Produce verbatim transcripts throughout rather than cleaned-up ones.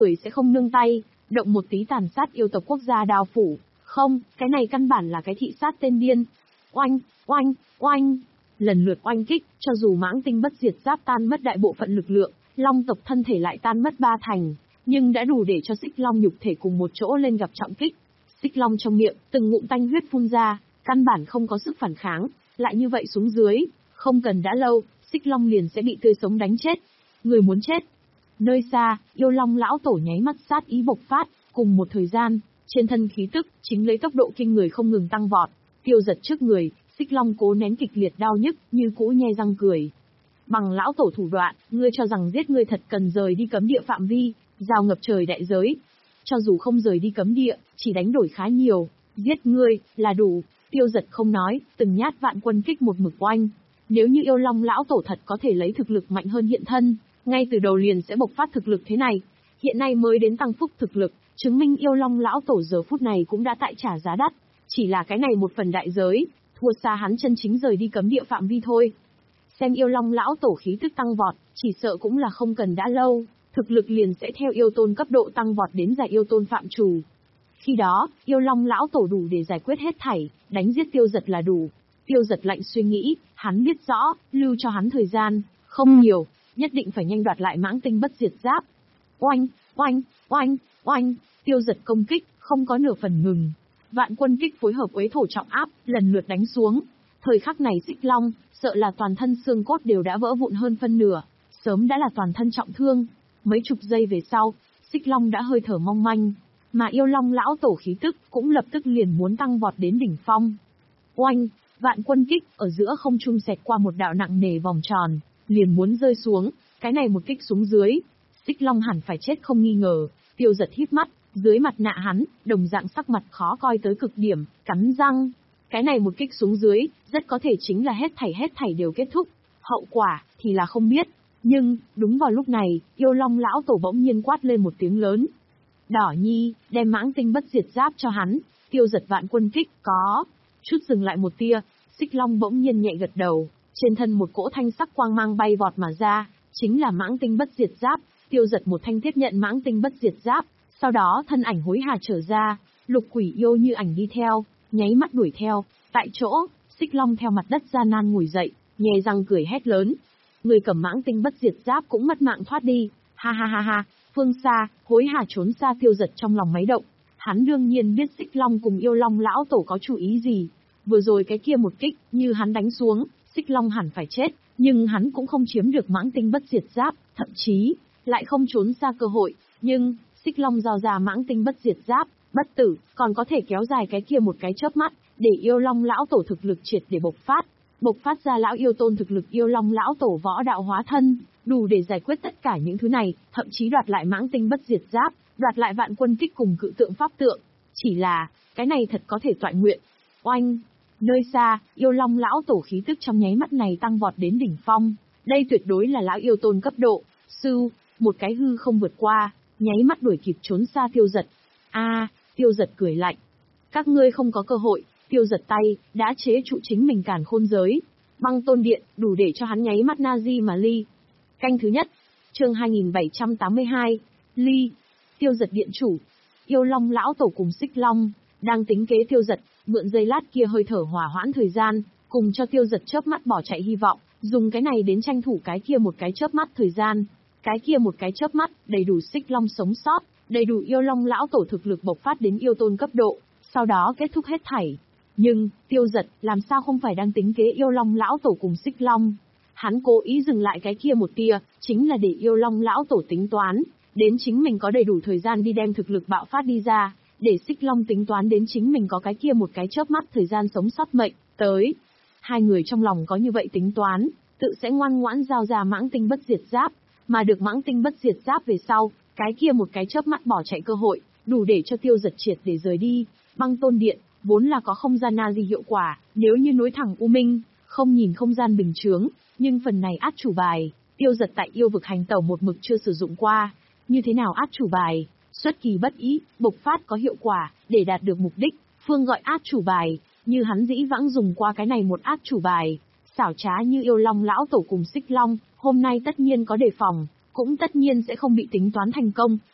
người sẽ không nương tay, động một tí tàn sát yêu tộc quốc gia Đao phủ. Không, cái này căn bản là cái thị sát tên điên. Oanh, oanh, oanh. Lần lượt oanh kích, cho dù mãng tinh bất diệt giáp tan mất đại bộ phận lực lượng, long tộc thân thể lại tan mất ba thành, nhưng đã đủ để cho xích long nhục thể cùng một chỗ lên gặp trọng kích. Xích long trong miệng, từng ngụm tanh huyết phun ra, căn bản không có sức phản kháng, lại như vậy xuống dưới, không cần đã lâu, xích long liền sẽ bị tươi sống đánh chết. Người muốn chết. Nơi xa, yêu long lão tổ nháy mắt sát ý bộc phát, cùng một thời gian, trên thân khí tức, chính lấy tốc độ kinh người không ngừng tăng vọt. Tiêu Giật trước người, xích long cố nén kịch liệt đau nhức, như cũ nhe răng cười. Bằng lão tổ thủ đoạn, ngươi cho rằng giết ngươi thật cần rời đi cấm địa phạm vi, giao ngập trời đại giới. Cho dù không rời đi cấm địa, chỉ đánh đổi khá nhiều, giết ngươi, là đủ. Tiêu Giật không nói, từng nhát vạn quân kích một mực oanh. Nếu như yêu long lão tổ thật có thể lấy thực lực mạnh hơn hiện thân, ngay từ đầu liền sẽ bộc phát thực lực thế này. Hiện nay mới đến tăng phúc thực lực, chứng minh yêu long lão tổ giờ phút này cũng đã tại trả giá đắt. Chỉ là cái này một phần đại giới, thua xa hắn chân chính rời đi cấm địa phạm vi thôi. Xem yêu long lão tổ khí tức tăng vọt, chỉ sợ cũng là không cần đã lâu, thực lực liền sẽ theo yêu tôn cấp độ tăng vọt đến giải yêu tôn phạm chủ. Khi đó, yêu long lão tổ đủ để giải quyết hết thảy, đánh giết Tiêu Giật là đủ. Tiêu Giật lạnh suy nghĩ, hắn biết rõ, lưu cho hắn thời gian, không nhiều, nhất định phải nhanh đoạt lại mãng tinh bất diệt giáp. Oanh, oanh, oanh, oanh, Tiêu Giật công kích, không có nửa phần ngừng. Vạn quân kích phối hợp uế thổ trọng áp, lần lượt đánh xuống. Thời khắc này xích long, sợ là toàn thân xương cốt đều đã vỡ vụn hơn phân nửa, sớm đã là toàn thân trọng thương. Mấy chục giây về sau, xích long đã hơi thở mong manh, mà yêu long lão tổ khí tức cũng lập tức liền muốn tăng vọt đến đỉnh phong. Oanh, vạn quân kích ở giữa không trung xẹt qua một đạo nặng nề vòng tròn, liền muốn rơi xuống. Cái này một kích xuống dưới, xích long hẳn phải chết không nghi ngờ. Tiêu Giật híp mắt, dưới mặt nạ hắn, đồng dạng sắc mặt khó coi tới cực điểm, cắn răng. Cái này một kích xuống dưới, rất có thể chính là hết thảy hết thảy đều kết thúc. Hậu quả, thì là không biết. Nhưng, đúng vào lúc này, yêu long lão tổ bỗng nhiên quát lên một tiếng lớn. Đỏ Nhi, đem mãng tinh bất diệt giáp cho hắn. Tiêu Giật vạn quân kích, có. Chút dừng lại một tia, xích long bỗng nhiên nhẹ gật đầu. Trên thân một cỗ thanh sắc quang mang bay vọt mà ra, chính là mãng tinh bất diệt giáp. Tiêu Giật một thanh tiếp nhận mãng tinh bất diệt giáp, sau đó thân ảnh hối hả trở ra, lục quỷ yêu như ảnh đi theo, nháy mắt đuổi theo. Tại chỗ, xích long theo mặt đất gian nan ngồi dậy, nhè răng cười hét lớn. Người cầm mãng tinh bất diệt giáp cũng mất mạng thoát đi, ha ha ha ha. Phương xa, hối hả trốn xa Tiêu Giật trong lòng máy động. Hắn đương nhiên biết xích long cùng yêu long lão tổ có chủ ý gì. Vừa rồi cái kia một kích, như hắn đánh xuống, xích long hẳn phải chết, nhưng hắn cũng không chiếm được mãng tinh bất diệt giáp, thậm chí lại không trốn xa cơ hội. Nhưng xích long giao ra mãng tinh bất diệt giáp, bất tử, còn có thể kéo dài cái kia một cái chớp mắt, để yêu long lão tổ thực lực triệt để bộc phát. Bộc phát ra lão yêu tôn thực lực yêu long lão tổ võ đạo hóa thân, đủ để giải quyết tất cả những thứ này, thậm chí đoạt lại mãng tinh bất diệt giáp, đoạt lại vạn quân kích cùng cự tượng pháp tượng. Chỉ là, cái này thật có thể toại nguyện. Oanh! Nơi xa, yêu long lão tổ khí tức trong nháy mắt này tăng vọt đến đỉnh phong. Đây tuyệt đối là lão yêu tôn cấp độ. Sư, một cái hư không vượt qua, nháy mắt đuổi kịp trốn xa Tiêu Giật. A, à, Tiêu Giật cười lạnh. Các ngươi không có cơ hội. Tiêu Giật tay, đã chế trụ chính mình càn khôn giới. Băng tôn điện, đủ để cho hắn nháy mắt Nazi mà ly. Canh thứ nhất, chương hai nghìn bảy trăm tám mươi hai, ly. Tiêu Giật điện chủ. Yêu long lão tổ cùng xích long, đang tính kế Tiêu Giật, mượn giây lát kia hơi thở hỏa hoãn thời gian, cùng cho Tiêu Giật chớp mắt bỏ chạy hy vọng, dùng cái này đến tranh thủ cái kia một cái chớp mắt thời gian. Cái kia một cái chớp mắt, đầy đủ xích long sống sót, đầy đủ yêu long lão tổ thực lực bộc phát đến yêu tôn cấp độ, sau đó kết thúc hết thảy. Nhưng, Tiêu Giật, làm sao không phải đang tính kế yêu long lão tổ cùng xích long? Hắn cố ý dừng lại cái kia một tia, chính là để yêu long lão tổ tính toán, đến chính mình có đầy đủ thời gian đi đem thực lực bạo phát đi ra, để xích long tính toán đến chính mình có cái kia một cái chớp mắt thời gian sống sót mệnh, tới. Hai người trong lòng có như vậy tính toán, tự sẽ ngoan ngoãn giao ra mãng tinh bất diệt giáp, mà được mãng tinh bất diệt giáp về sau, cái kia một cái chớp mắt bỏ chạy cơ hội, đủ để cho Tiêu Giật triệt để rời đi. Băng tôn điện, vốn là có không gian Nazi hiệu quả, nếu như nối thẳng U Minh, không nhìn không gian bình chướng, nhưng phần này át chủ bài, Tiêu Giật tại yêu vực hành tẩu một mực chưa sử dụng qua. Như thế nào át chủ bài? Xuất kỳ bất ý, bộc phát có hiệu quả, để đạt được mục đích, phương gọi át chủ bài, như hắn dĩ vãng dùng qua cái này một át chủ bài. Xảo trá như yêu long lão tổ cùng xích long, hôm nay tất nhiên có đề phòng, cũng tất nhiên sẽ không bị tính toán thành công.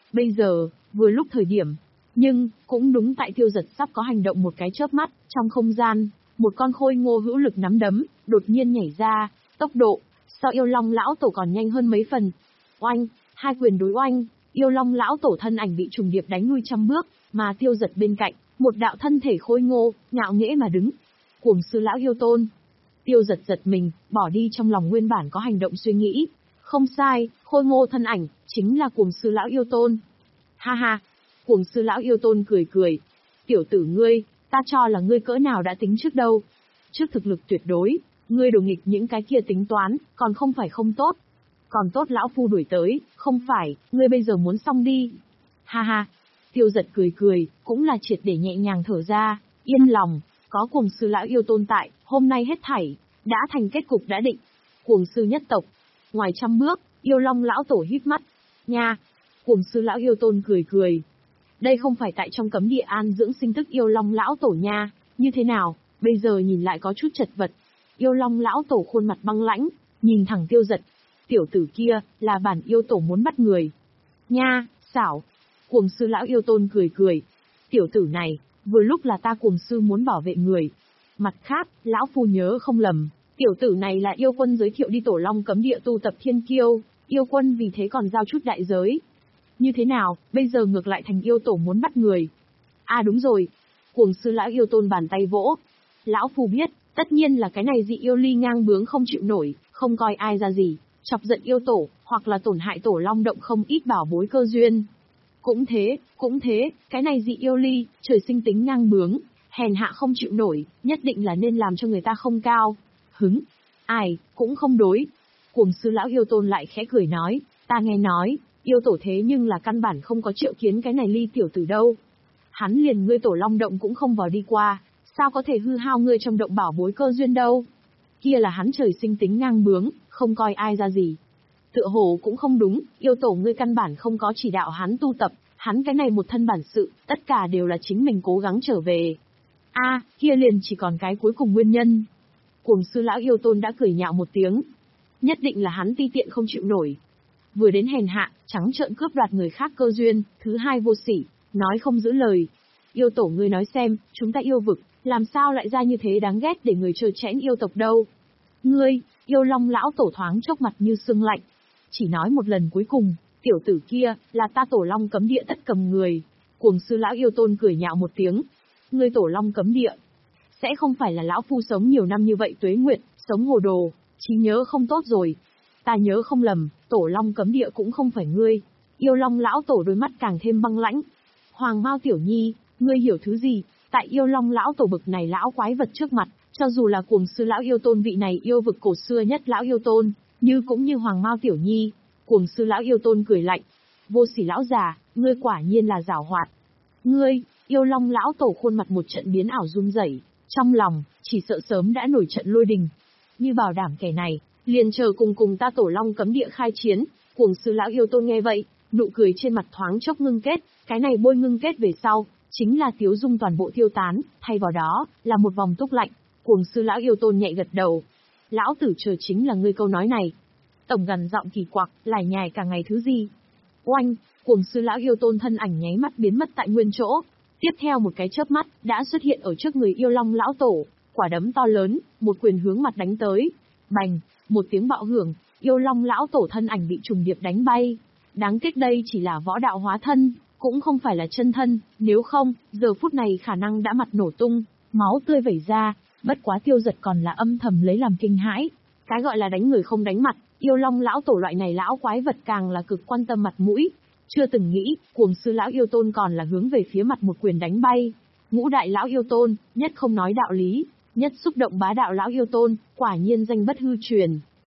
Bây giờ, vừa lúc thời điểm. Nhưng, cũng đúng tại Tiêu Giật sắp có hành động một cái chớp mắt, trong không gian, một con khôi ngô hữu lực nắm đấm, đột nhiên nhảy ra, tốc độ, so yêu long lão tổ còn nhanh hơn mấy phần. Oanh, hai quyền đối oanh, yêu long lão tổ thân ảnh bị trùng điệp đánh lui trăm bước, mà Tiêu Giật bên cạnh, một đạo thân thể khôi ngô, ngạo nghễ mà đứng. Cuồng sư lão yêu tôn. Tiêu Giật giật mình, bỏ đi trong lòng nguyên bản có hành động suy nghĩ. Không sai, khôi ngô thân ảnh, chính là cuồng sư lão yêu tôn. Ha ha, cuồng sư lão yêu tôn cười cười. Tiểu tử ngươi, ta cho là ngươi cỡ nào đã tính trước đâu. Trước thực lực tuyệt đối, ngươi đồ nghịch những cái kia tính toán, còn không phải không tốt. Còn tốt lão phu đuổi tới, không phải, ngươi bây giờ muốn xong đi. Ha ha, Tiêu Giật cười cười, cũng là triệt để nhẹ nhàng thở ra, yên lòng, có cuồng sư lão yêu tôn tại, hôm nay hết thảy, đã thành kết cục đã định. Cuồng sư nhất tộc, ngoài trăm bước, yêu long lão tổ híp mắt. Nha, cuồng sư lão yêu tôn cười cười. Đây không phải tại trong cấm địa an dưỡng sinh tức yêu long lão tổ nha, như thế nào, bây giờ nhìn lại có chút chật vật. Yêu long lão tổ khuôn mặt băng lãnh, nhìn thẳng Tiêu Giật. Tiểu tử kia, là bản yêu tổ muốn bắt người. Nha, xảo. Cuồng sư lão yêu tôn cười cười. Tiểu tử này, vừa lúc là ta cuồng sư muốn bảo vệ người. Mặt khác, lão phu nhớ không lầm, tiểu tử này là yêu quân giới thiệu đi tổ long cấm địa tu tập thiên kiêu, yêu quân vì thế còn giao chút đại giới. Như thế nào, bây giờ ngược lại thành yêu tổ muốn bắt người. À đúng rồi. Cuồng sư lão yêu tôn bàn tay vỗ. Lão phu biết, tất nhiên là cái này dị yêu ly ngang bướng không chịu nổi, không coi ai ra gì, chọc giận yêu tổ, hoặc là tổn hại tổ long động không ít bảo bối cơ duyên. Cũng thế, cũng thế, cái này dị yêu ly, trời sinh tính ngang bướng, hèn hạ không chịu nổi, nhất định là nên làm cho người ta không cao. Hứng. Ai, cũng không đối. Cuồng sư lão yêu tôn lại khẽ cười nói, ta nghe nói, yêu tổ thế nhưng là căn bản không có triệu kiến cái này ly tiểu tử đâu. Hắn liền ngươi tổ long động cũng không vào đi qua, sao có thể hư hao ngươi trong động bảo bối cơ duyên đâu. Kia là hắn trời sinh tính ngang bướng, không coi ai ra gì. Tựa hồ cũng không đúng, yêu tổ ngươi căn bản không có chỉ đạo hắn tu tập, hắn cái này một thân bản sự, tất cả đều là chính mình cố gắng trở về. A, à, kia liền chỉ còn cái cuối cùng nguyên nhân. Cuồng sư lão yêu tôn đã cười nhạo một tiếng. Nhất định là hắn ti tiện không chịu nổi. Vừa đến hèn hạ, trắng trợn cướp đoạt người khác cơ duyên, thứ hai vô sỉ, nói không giữ lời. Yêu tổ ngươi nói xem, chúng ta yêu vực, làm sao lại ra như thế đáng ghét để người trơ chẽn yêu tộc đâu. Ngươi, yêu long lão tổ thoáng chốc mặt như sương lạnh. Chỉ nói một lần cuối cùng, tiểu tử kia, là ta tổ long cấm địa tất cầm người. Cuồng sư lão yêu tôn cười nhạo một tiếng. Ngươi tổ long cấm địa, sẽ không phải là lão phu sống nhiều năm như vậy tuế nguyệt, sống hồ đồ, trí nhớ không tốt rồi. Ta nhớ không lầm, tổ long cấm địa cũng không phải ngươi. Yêu long lão tổ đôi mắt càng thêm băng lãnh. Hoàng Mao tiểu nhi, ngươi hiểu thứ gì? Tại yêu long lão tổ bực này lão quái vật trước mặt, cho dù là cuồng sư lão yêu tôn vị này yêu vực cổ xưa nhất lão yêu tôn, như cũng như Hoàng Mao tiểu nhi. Cuồng sư lão yêu tôn cười lạnh. Vô sỉ lão già, ngươi quả nhiên là giảo hoạt. Ngươi, yêu long lão tổ khuôn mặt một trận biến ảo run rẩy, trong lòng, chỉ sợ sớm đã nổi trận lôi đình. Như bảo đảm kẻ này, liền chờ cùng cùng ta tổ long cấm địa khai chiến. Cuồng sư lão yêu tôn nghe vậy, nụ cười trên mặt thoáng chốc ngưng kết, cái này bôi ngưng kết về sau, chính là tiếu dung toàn bộ tiêu tán, thay vào đó, là một vòng túc lạnh. Cuồng sư lão yêu tôn nhẹ gật đầu. Lão tử chờ chính là ngươi câu nói này. Tổng gần giọng kỳ quặc, lải nhải cả ngày thứ gì. Oanh, cuồng sư lão yêu tôn thân ảnh nháy mắt biến mất tại nguyên chỗ. Tiếp theo một cái chớp mắt, đã xuất hiện ở trước người yêu long lão tổ, quả đấm to lớn, một quyền hướng mặt đánh tới. Bành, một tiếng bạo hưởng, yêu long lão tổ thân ảnh bị trùng điệp đánh bay. Đáng tiếc đây chỉ là võ đạo hóa thân, cũng không phải là chân thân, nếu không, giờ phút này khả năng đã mặt nổ tung, máu tươi vẩy ra, bất quá Tiêu Giật còn là âm thầm lấy làm kinh hãi. Cái gọi là đánh người không đánh mặt, yêu long lão tổ loại này lão quái vật càng là cực quan tâm mặt mũi. Chưa từng nghĩ, cuồng sư lão yêu tôn còn là hướng về phía mặt một quyền đánh bay. Ngũ đại lão yêu tôn, nhất không nói đạo lý, nhất xúc động bá đạo lão yêu tôn, quả nhiên danh bất hư truyền.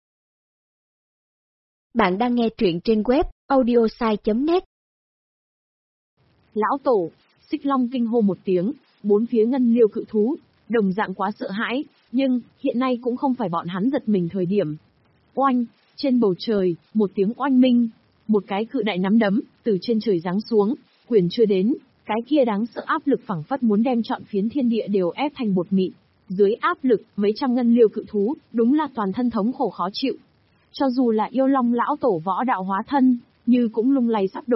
Bạn đang nghe truyện trên web audiosai chấm net. Lão tổ, Xích Long kinh hô một tiếng, bốn phía ngân liêu cự thú, đồng dạng quá sợ hãi, nhưng, hiện nay cũng không phải bọn hắn giật mình thời điểm. Oanh, trên bầu trời, một tiếng oanh minh, một cái cự đại nắm đấm, từ trên trời giáng xuống, quyền chưa đến, cái kia đáng sợ áp lực phảng phất muốn đem trọn phiến thiên địa đều ép thành bột mịn. Dưới áp lực, mấy trăm ngân liêu cự thú, đúng là toàn thân thống khổ khó chịu. Cho dù là yêu long lão tổ võ đạo hóa thân, như cũng lung lay sắp đổ,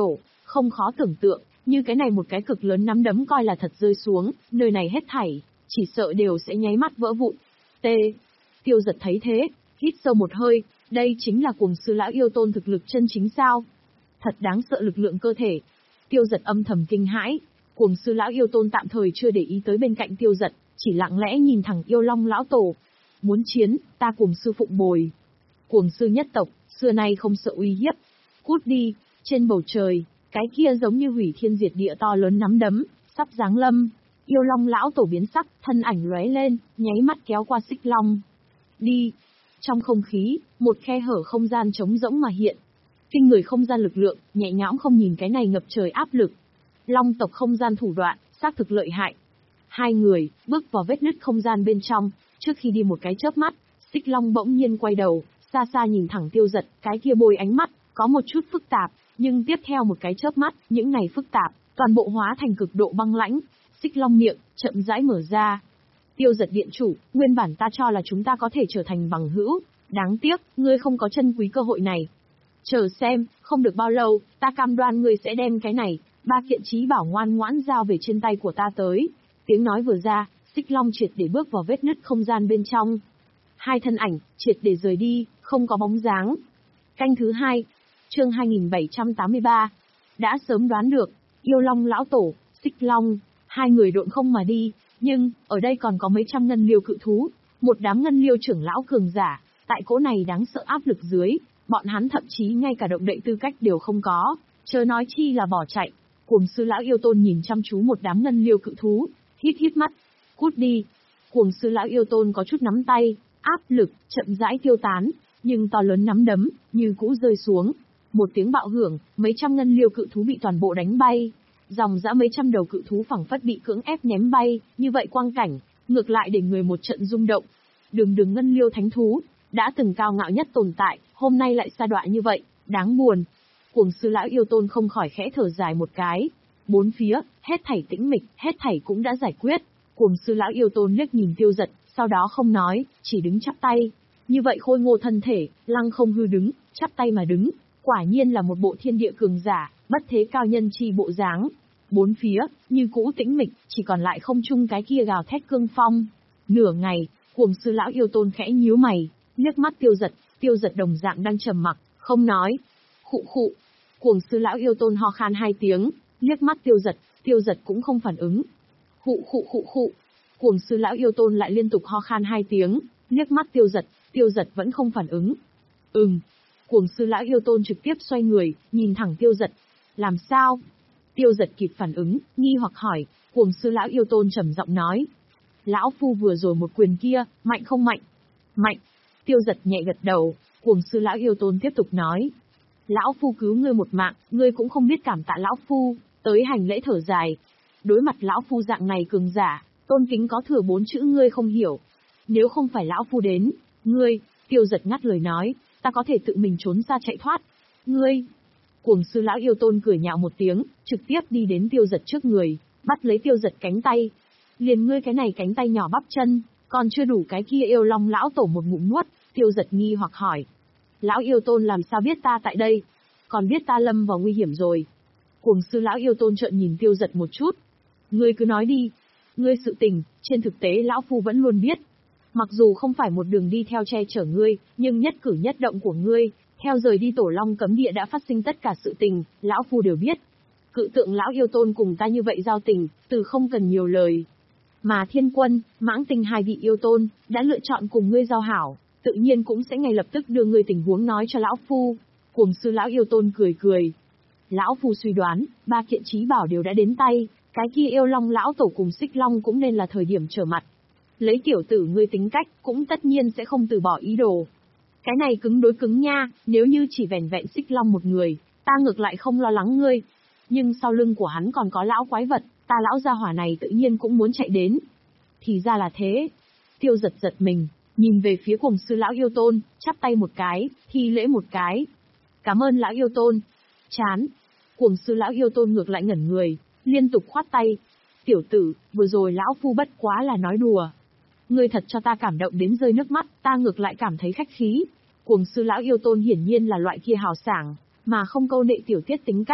Không khó tưởng tượng, như cái này một cái cực lớn nắm đấm coi là thật rơi xuống, nơi này hết thảy, chỉ sợ đều sẽ nháy mắt vỡ vụn. T. Tiêu Giật thấy thế, hít sâu một hơi, đây chính là Cuồng Sư lão yêu tôn thực lực chân chính sao? Thật đáng sợ lực lượng cơ thể. Tiêu Giật âm thầm kinh hãi, Cuồng Sư lão yêu tôn tạm thời chưa để ý tới bên cạnh Tiêu Giật, chỉ lặng lẽ nhìn thẳng Yêu Long lão tổ. Muốn chiến, ta Cuồng Sư phụng bồi. Cuồng Sư nhất tộc, xưa nay không sợ uy hiếp. Cút đi. Trên bầu trời, cái kia giống như hủy thiên diệt địa to lớn nắm đấm, sắp giáng lâm. Yêu Long lão tổ biến sắc, thân ảnh lóe lên, nháy mắt kéo qua Xích Long. Đi. Trong không khí, một khe hở không gian trống rỗng mà hiện. Kinh người không gian lực lượng, nhẹ nhõm không nhìn cái này ngập trời áp lực. Long tộc không gian thủ đoạn, xác thực lợi hại. Hai người, bước vào vết nứt không gian bên trong, trước khi đi một cái chớp mắt, Xích Long bỗng nhiên quay đầu, xa xa nhìn thẳng Tiêu Giật, cái kia bôi ánh mắt, có một chút phức tạp, nhưng tiếp theo một cái chớp mắt, những này phức tạp, toàn bộ hóa thành cực độ băng lãnh. Xích Long miệng, chậm rãi mở ra. Tiêu Giật điện chủ, nguyên bản ta cho là chúng ta có thể trở thành bằng hữu, đáng tiếc, ngươi không có trân quý cơ hội này. Chờ xem, không được bao lâu, ta cam đoan ngươi sẽ đem cái này, ba kiện chí bảo ngoan ngoãn giao về trên tay của ta tới. Tiếng nói vừa ra, Xích Long triệt để bước vào vết nứt không gian bên trong. Hai thân ảnh, triệt để rời đi, không có bóng dáng. Canh thứ hai, chương hai nghìn bảy trăm tám mươi ba. Đã sớm đoán được, Yêu Long lão tổ, Xích Long, hai người độn không mà đi, nhưng, ở đây còn có mấy trăm ngân liêu cự thú, một đám ngân liêu trưởng lão cường giả, tại cỗ này đáng sợ áp lực dưới, bọn hắn thậm chí ngay cả động đậy tư cách đều không có, chớ nói chi là bỏ chạy. Cuồng Sư lão yêu tôn nhìn chăm chú một đám ngân liêu cự thú, hít hít mắt, cút đi. Cuồng Sư lão yêu tôn có chút nắm tay, áp lực, chậm rãi tiêu tán, nhưng to lớn nắm đấm, như cũ rơi xuống. Một tiếng bạo hưởng, mấy trăm ngân liêu cự thú bị toàn bộ đánh bay. Dòng dã mấy trăm đầu cự thú phẳng phất bị cưỡng ép ném bay, như vậy quang cảnh, ngược lại để người một trận rung động. Đường đường ngân liêu thánh thú, đã từng cao ngạo nhất tồn tại, hôm nay lại sa đọa như vậy, đáng buồn. Cuồng Sư lão yêu tôn không khỏi khẽ thở dài một cái. Bốn phía, hết thảy tĩnh mịch, hết thảy cũng đã giải quyết. Cuồng Sư lão yêu tôn liếc nhìn Tiêu Giật, sau đó không nói, chỉ đứng chắp tay. Như vậy khôi ngô thân thể, lăng không hư đứng, chắp tay mà đứng, quả nhiên là một bộ thiên địa cường giả, bất thế cao nhân chi bộ dáng. Bốn phía, như cũ tĩnh mịch, chỉ còn lại không trung cái kia gào thét cương phong. Nửa ngày, Cuồng Sư lão yêu tôn khẽ nhíu mày, liếc mắt Tiêu Giật, Tiêu Giật đồng dạng đang trầm mặc, không nói. Khụ khụ. Cuồng Sư lão yêu tôn ho khan hai tiếng, liếc mắt Tiêu Giật, Tiêu Giật cũng không phản ứng. Khụ khụ khụ khụ. Cuồng Sư lão yêu tôn lại liên tục ho khan hai tiếng, liếc mắt Tiêu Giật, Tiêu Giật vẫn không phản ứng. Ừm. Cuồng Sư lão yêu tôn trực tiếp xoay người, nhìn thẳng Tiêu Giật. Làm sao? Tiêu Giật kịp phản ứng, nghi hoặc hỏi. Cuồng Sư lão yêu tôn trầm giọng nói. Lão phu vừa rồi một quyền kia, mạnh không mạnh? Mạnh. Tiêu Giật nhẹ gật đầu. Cuồng Sư lão yêu tôn tiếp tục nói. Lão phu cứu ngươi một mạng, ngươi cũng không biết cảm tạ lão phu, tới hành lễ thở dài. Đối mặt lão phu dạng này cường giả, tôn kính có thừa bốn chữ ngươi không hiểu. Nếu không phải lão phu đến, ngươi, Tiêu Giật ngắt lời nói, ta có thể tự mình trốn ra chạy thoát. Ngươi. Cuồng Sư lão yêu tôn cười nhạo một tiếng, trực tiếp đi đến Tiêu Giật trước người, bắt lấy Tiêu Giật cánh tay. Liền ngươi cái này cánh tay nhỏ bắp chân, còn chưa đủ cái kia Yêu Long lão tổ một ngụm nuốt. Tiêu Giật nghi hoặc hỏi. Lão yêu tôn làm sao biết ta tại đây? Còn biết ta lâm vào nguy hiểm rồi. Cuồng Sư lão yêu tôn trợn nhìn Tiêu Giật một chút. Ngươi cứ nói đi. Ngươi sự tình, trên thực tế lão phu vẫn luôn biết. Mặc dù không phải một đường đi theo che chở ngươi, nhưng nhất cử nhất động của ngươi, theo rời đi Tổ Long cấm địa đã phát sinh tất cả sự tình, lão phu đều biết. Cự tượng lão yêu tôn cùng ta như vậy giao tình, từ không cần nhiều lời. Mà Thiên Quân, Mãng Tinh hai vị yêu tôn, đã lựa chọn cùng ngươi giao hảo, tự nhiên cũng sẽ ngay lập tức đưa ngươi tình huống nói cho lão phu. Cuồng Sư lão yêu tôn cười cười. Lão phu suy đoán, ba kiện chí bảo đều đã đến tay, cái kia Yêu Long lão tổ cùng Xích Long cũng nên là thời điểm trở mặt. Lấy tiểu tử ngươi tính cách, cũng tất nhiên sẽ không từ bỏ ý đồ. Cái này cứng đối cứng nha, nếu như chỉ vẻn vẹn Xích Long một người, ta ngược lại không lo lắng ngươi. Nhưng sau lưng của hắn còn có lão quái vật, ta lão gia hỏa này tự nhiên cũng muốn chạy đến. Thì ra là thế. Tiêu Giật giật mình, nhìn về phía Cuồng Sư lão yêu tôn, chắp tay một cái, thi lễ một cái. Cảm ơn lão yêu tôn. Chán. Cuồng Sư lão yêu tôn ngược lại ngẩn người, liên tục khoát tay. Tiểu tử, vừa rồi lão phu bất quá là nói đùa. Ngươi thật cho ta cảm động đến rơi nước mắt, ta ngược lại cảm thấy khách khí. Cuồng Sư lão yêu tôn hiển nhiên là loại kia hào sảng, mà không câu nệ tiểu tiết tính cách.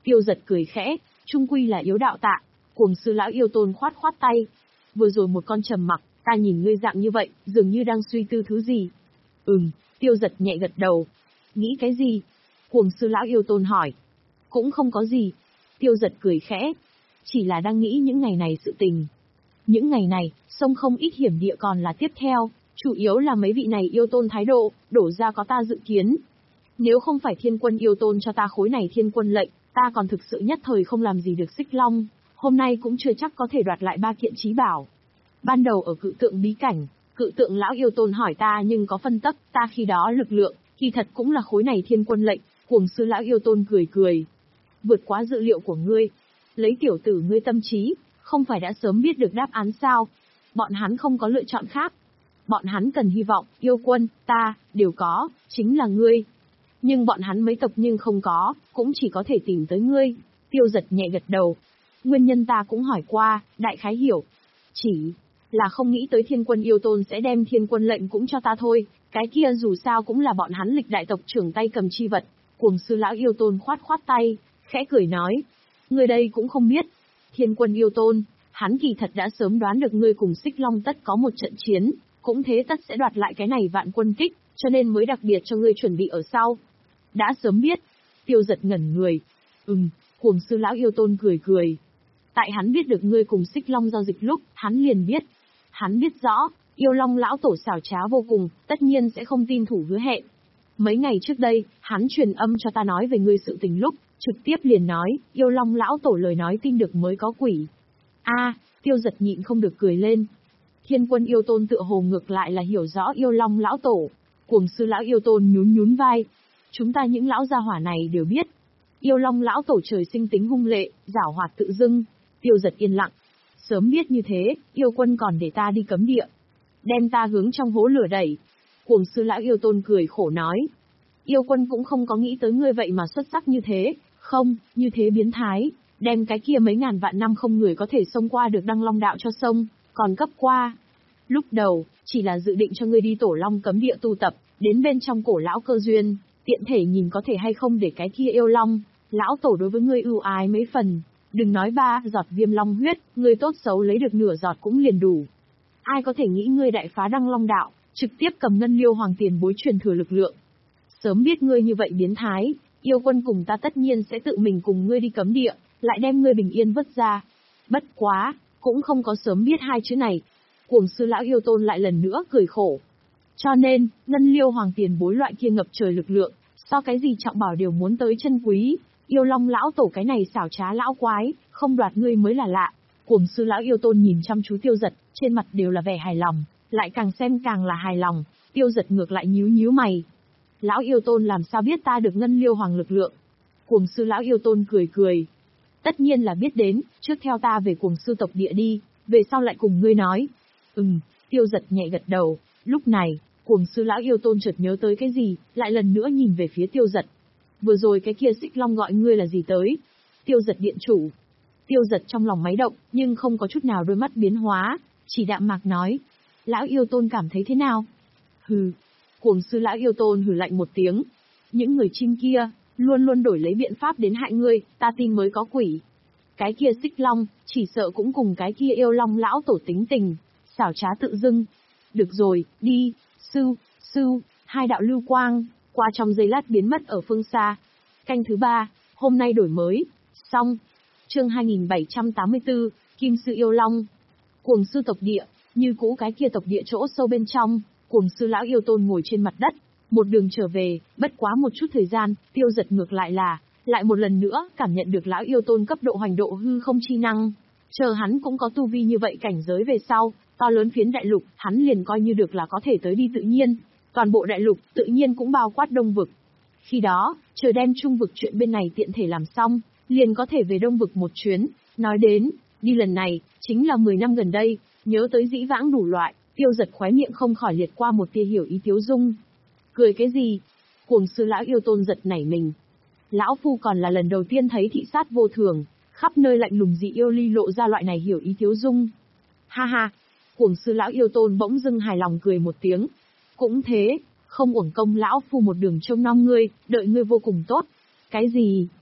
Tiêu Giật cười khẽ, trung quy là yếu đạo tạ. Cuồng sư lão yêu tôn khoát khoát tay. Vừa rồi một con trầm mặc, ta nhìn ngươi dạng như vậy, dường như đang suy tư thứ gì. Ừm, Tiêu Giật nhẹ gật đầu. Nghĩ cái gì? Cuồng sư lão yêu tôn hỏi. Cũng không có gì. Tiêu Giật cười khẽ. Chỉ là đang nghĩ những ngày này sự tình. Những ngày này, sông không ít hiểm địa còn là tiếp theo, chủ yếu là mấy vị này yêu tôn thái độ, đổ ra có ta dự kiến. Nếu không phải thiên quân yêu tôn cho ta khối này thiên quân lệnh, ta còn thực sự nhất thời không làm gì được Xích Long, hôm nay cũng chưa chắc có thể đoạt lại ba kiện chí bảo. Ban đầu ở cự tượng bí cảnh, cự tượng lão yêu tôn hỏi ta nhưng có phân tắc, ta khi đó lực lượng, kỳ thật cũng là khối này thiên quân lệnh. Cuồng sư lão yêu tôn cười cười. Vượt quá dự liệu của ngươi. Lấy tiểu tử ngươi tâm trí, không phải đã sớm biết được đáp án sao? Bọn hắn không có lựa chọn khác. Bọn hắn cần hy vọng, yêu quân, ta, đều có, chính là ngươi. Nhưng bọn hắn mấy tộc nhưng không có, cũng chỉ có thể tìm tới ngươi. Tiêu Giật nhẹ gật đầu. Nguyên nhân ta cũng hỏi qua, đại khái hiểu. Chỉ là không nghĩ tới thiên quân yêu tôn sẽ đem thiên quân lệnh cũng cho ta thôi. Cái kia dù sao cũng là bọn hắn lịch đại tộc trưởng tay cầm chi vật. Cuồng sư lão yêu tôn khoát khoát tay, khẽ cười nói. Ngươi đây cũng không biết. Thiên quân yêu tôn, hắn kỳ thật đã sớm đoán được ngươi cùng Xích Long tất có một trận chiến, cũng thế tất sẽ đoạt lại cái này vạn quân kích, cho nên mới đặc biệt cho ngươi chuẩn bị ở sau. Đã sớm biết. Tiêu Giật ngẩn người. Ừm, cuồng sư lão yêu tôn cười cười. Tại hắn biết được ngươi cùng Xích Long giao dịch lúc, hắn liền biết. Hắn biết rõ, yêu Long lão tổ xảo trá vô cùng, tất nhiên sẽ không tin thủ hứa hẹn. Mấy ngày trước đây, hắn truyền âm cho ta nói về ngươi sự tình lúc, trực tiếp liền nói, yêu Long lão tổ lời nói tin được mới có quỷ. A, Tiêu Giật nhịn không được cười lên. Thiên quân yêu tôn tựa hồ ngược lại là hiểu rõ yêu Long lão tổ. Cuồng sư lão yêu tôn nhún nhún vai. Chúng ta những lão gia hỏa này đều biết. Yêu Long lão tổ trời sinh tính hung lệ, giảo hoạt tự dưng. Tiêu Giật yên lặng. Sớm biết như thế, yêu quân còn để ta đi cấm địa. Đem ta hướng trong hố lửa đẩy. Cuồng sư lão yêu tôn cười khổ nói. Yêu quân cũng không có nghĩ tới ngươi vậy mà xuất sắc như thế, không, như thế biến thái, đem cái kia mấy ngàn vạn năm không người có thể xông qua được Đăng Long đạo cho sông, còn cấp qua. Lúc đầu, chỉ là dự định cho ngươi đi tổ long cấm địa tu tập, đến bên trong cổ lão cơ duyên, tiện thể nhìn có thể hay không để cái kia yêu long, lão tổ đối với ngươi ưu ái mấy phần, đừng nói ba giọt viêm long huyết, ngươi tốt xấu lấy được nửa giọt cũng liền đủ. Ai có thể nghĩ ngươi đại phá Đăng Long đạo, trực tiếp cầm ngân liêu hoàng tiền bối truyền thừa lực lượng. Sớm biết ngươi như vậy biến thái, yêu quân cùng ta tất nhiên sẽ tự mình cùng ngươi đi cấm địa, lại đem ngươi bình yên vứt ra. Bất quá, cũng không có sớm biết hai chữ này. Cuồng sư lão yêu tôn lại lần nữa cười khổ. Cho nên, ngân liêu hoàng tiền bối loại kia ngập trời lực lượng, so cái gì trọng bảo đều muốn tới chân quý, yêu long lão tổ cái này xảo trá lão quái, không đoạt ngươi mới là lạ. Cuồng sư lão yêu tôn nhìn chăm chú Tiêu Giật, trên mặt đều là vẻ hài lòng, lại càng xem càng là hài lòng. Tiêu Giật ngược lại nhíu nhíu mày. Lão yêu tôn làm sao biết ta được ngân liêu hoàng lực lượng? Cuồng sư lão yêu tôn cười cười. Tất nhiên là biết đến, trước theo ta về cuồng sư tộc địa đi, về sau lại cùng ngươi nói. Ừm, Tiêu Giật nhẹ gật đầu. Lúc này, cuồng sư lão yêu tôn chợt nhớ tới cái gì, lại lần nữa nhìn về phía Tiêu Giật. Vừa rồi cái kia Xích Long gọi ngươi là gì tới? Tiêu Giật điện chủ. Tiêu Giật trong lòng máy động, nhưng không có chút nào đôi mắt biến hóa, chỉ đạm mạc nói. Lão yêu tôn cảm thấy thế nào? Hừ. Cuồng sư lão yêu tôn hừ lạnh một tiếng. Những người chim kia, luôn luôn đổi lấy biện pháp đến hại ngươi, ta tin mới có quỷ. Cái kia Xích Long, chỉ sợ cũng cùng cái kia yêu long lão tổ tính tình, xảo trá tự dưng. Được rồi, đi, sư, sư, hai đạo lưu quang, qua trong giây lát biến mất ở phương xa. Canh thứ ba, hôm nay đổi mới, xong. Chương hai nghìn bảy trăm tám mươi tư, Kim sư yêu long. Cuồng sư tộc địa, như cũ cái kia tộc địa chỗ sâu bên trong, cuồng sư lão yêu tôn ngồi trên mặt đất, một đường trở về, bất quá một chút thời gian, Tiêu Giật ngược lại là, lại một lần nữa cảm nhận được lão yêu tôn cấp độ hoành độ hư không chi năng. Chờ hắn cũng có tu vi như vậy cảnh giới về sau, to lớn phiến đại lục, hắn liền coi như được là có thể tới đi tự nhiên, toàn bộ đại lục tự nhiên cũng bao quát đông vực. Khi đó, chờ đem trung vực chuyện bên này tiện thể làm xong, liền có thể về đông vực một chuyến. Nói đến, đi lần này, chính là mười năm gần đây, nhớ tới dĩ vãng đủ loại, Tiêu Giật khóe miệng không khỏi liệt qua một tia hiểu ý tiếu dung. Cười cái gì? Cuồng sư lão yêu tôn giật nảy mình. Lão phu còn là lần đầu tiên thấy thị sát vô thường, khắp nơi lạnh lùng dị yêu ly lộ ra loại này hiểu ý tiếu dung. Ha ha, cuồng sư lão yêu tôn bỗng dưng hài lòng cười một tiếng. Cũng thế, không uổng công lão phu một đường trông nom ngươi, đợi ngươi vô cùng tốt. Cái gì?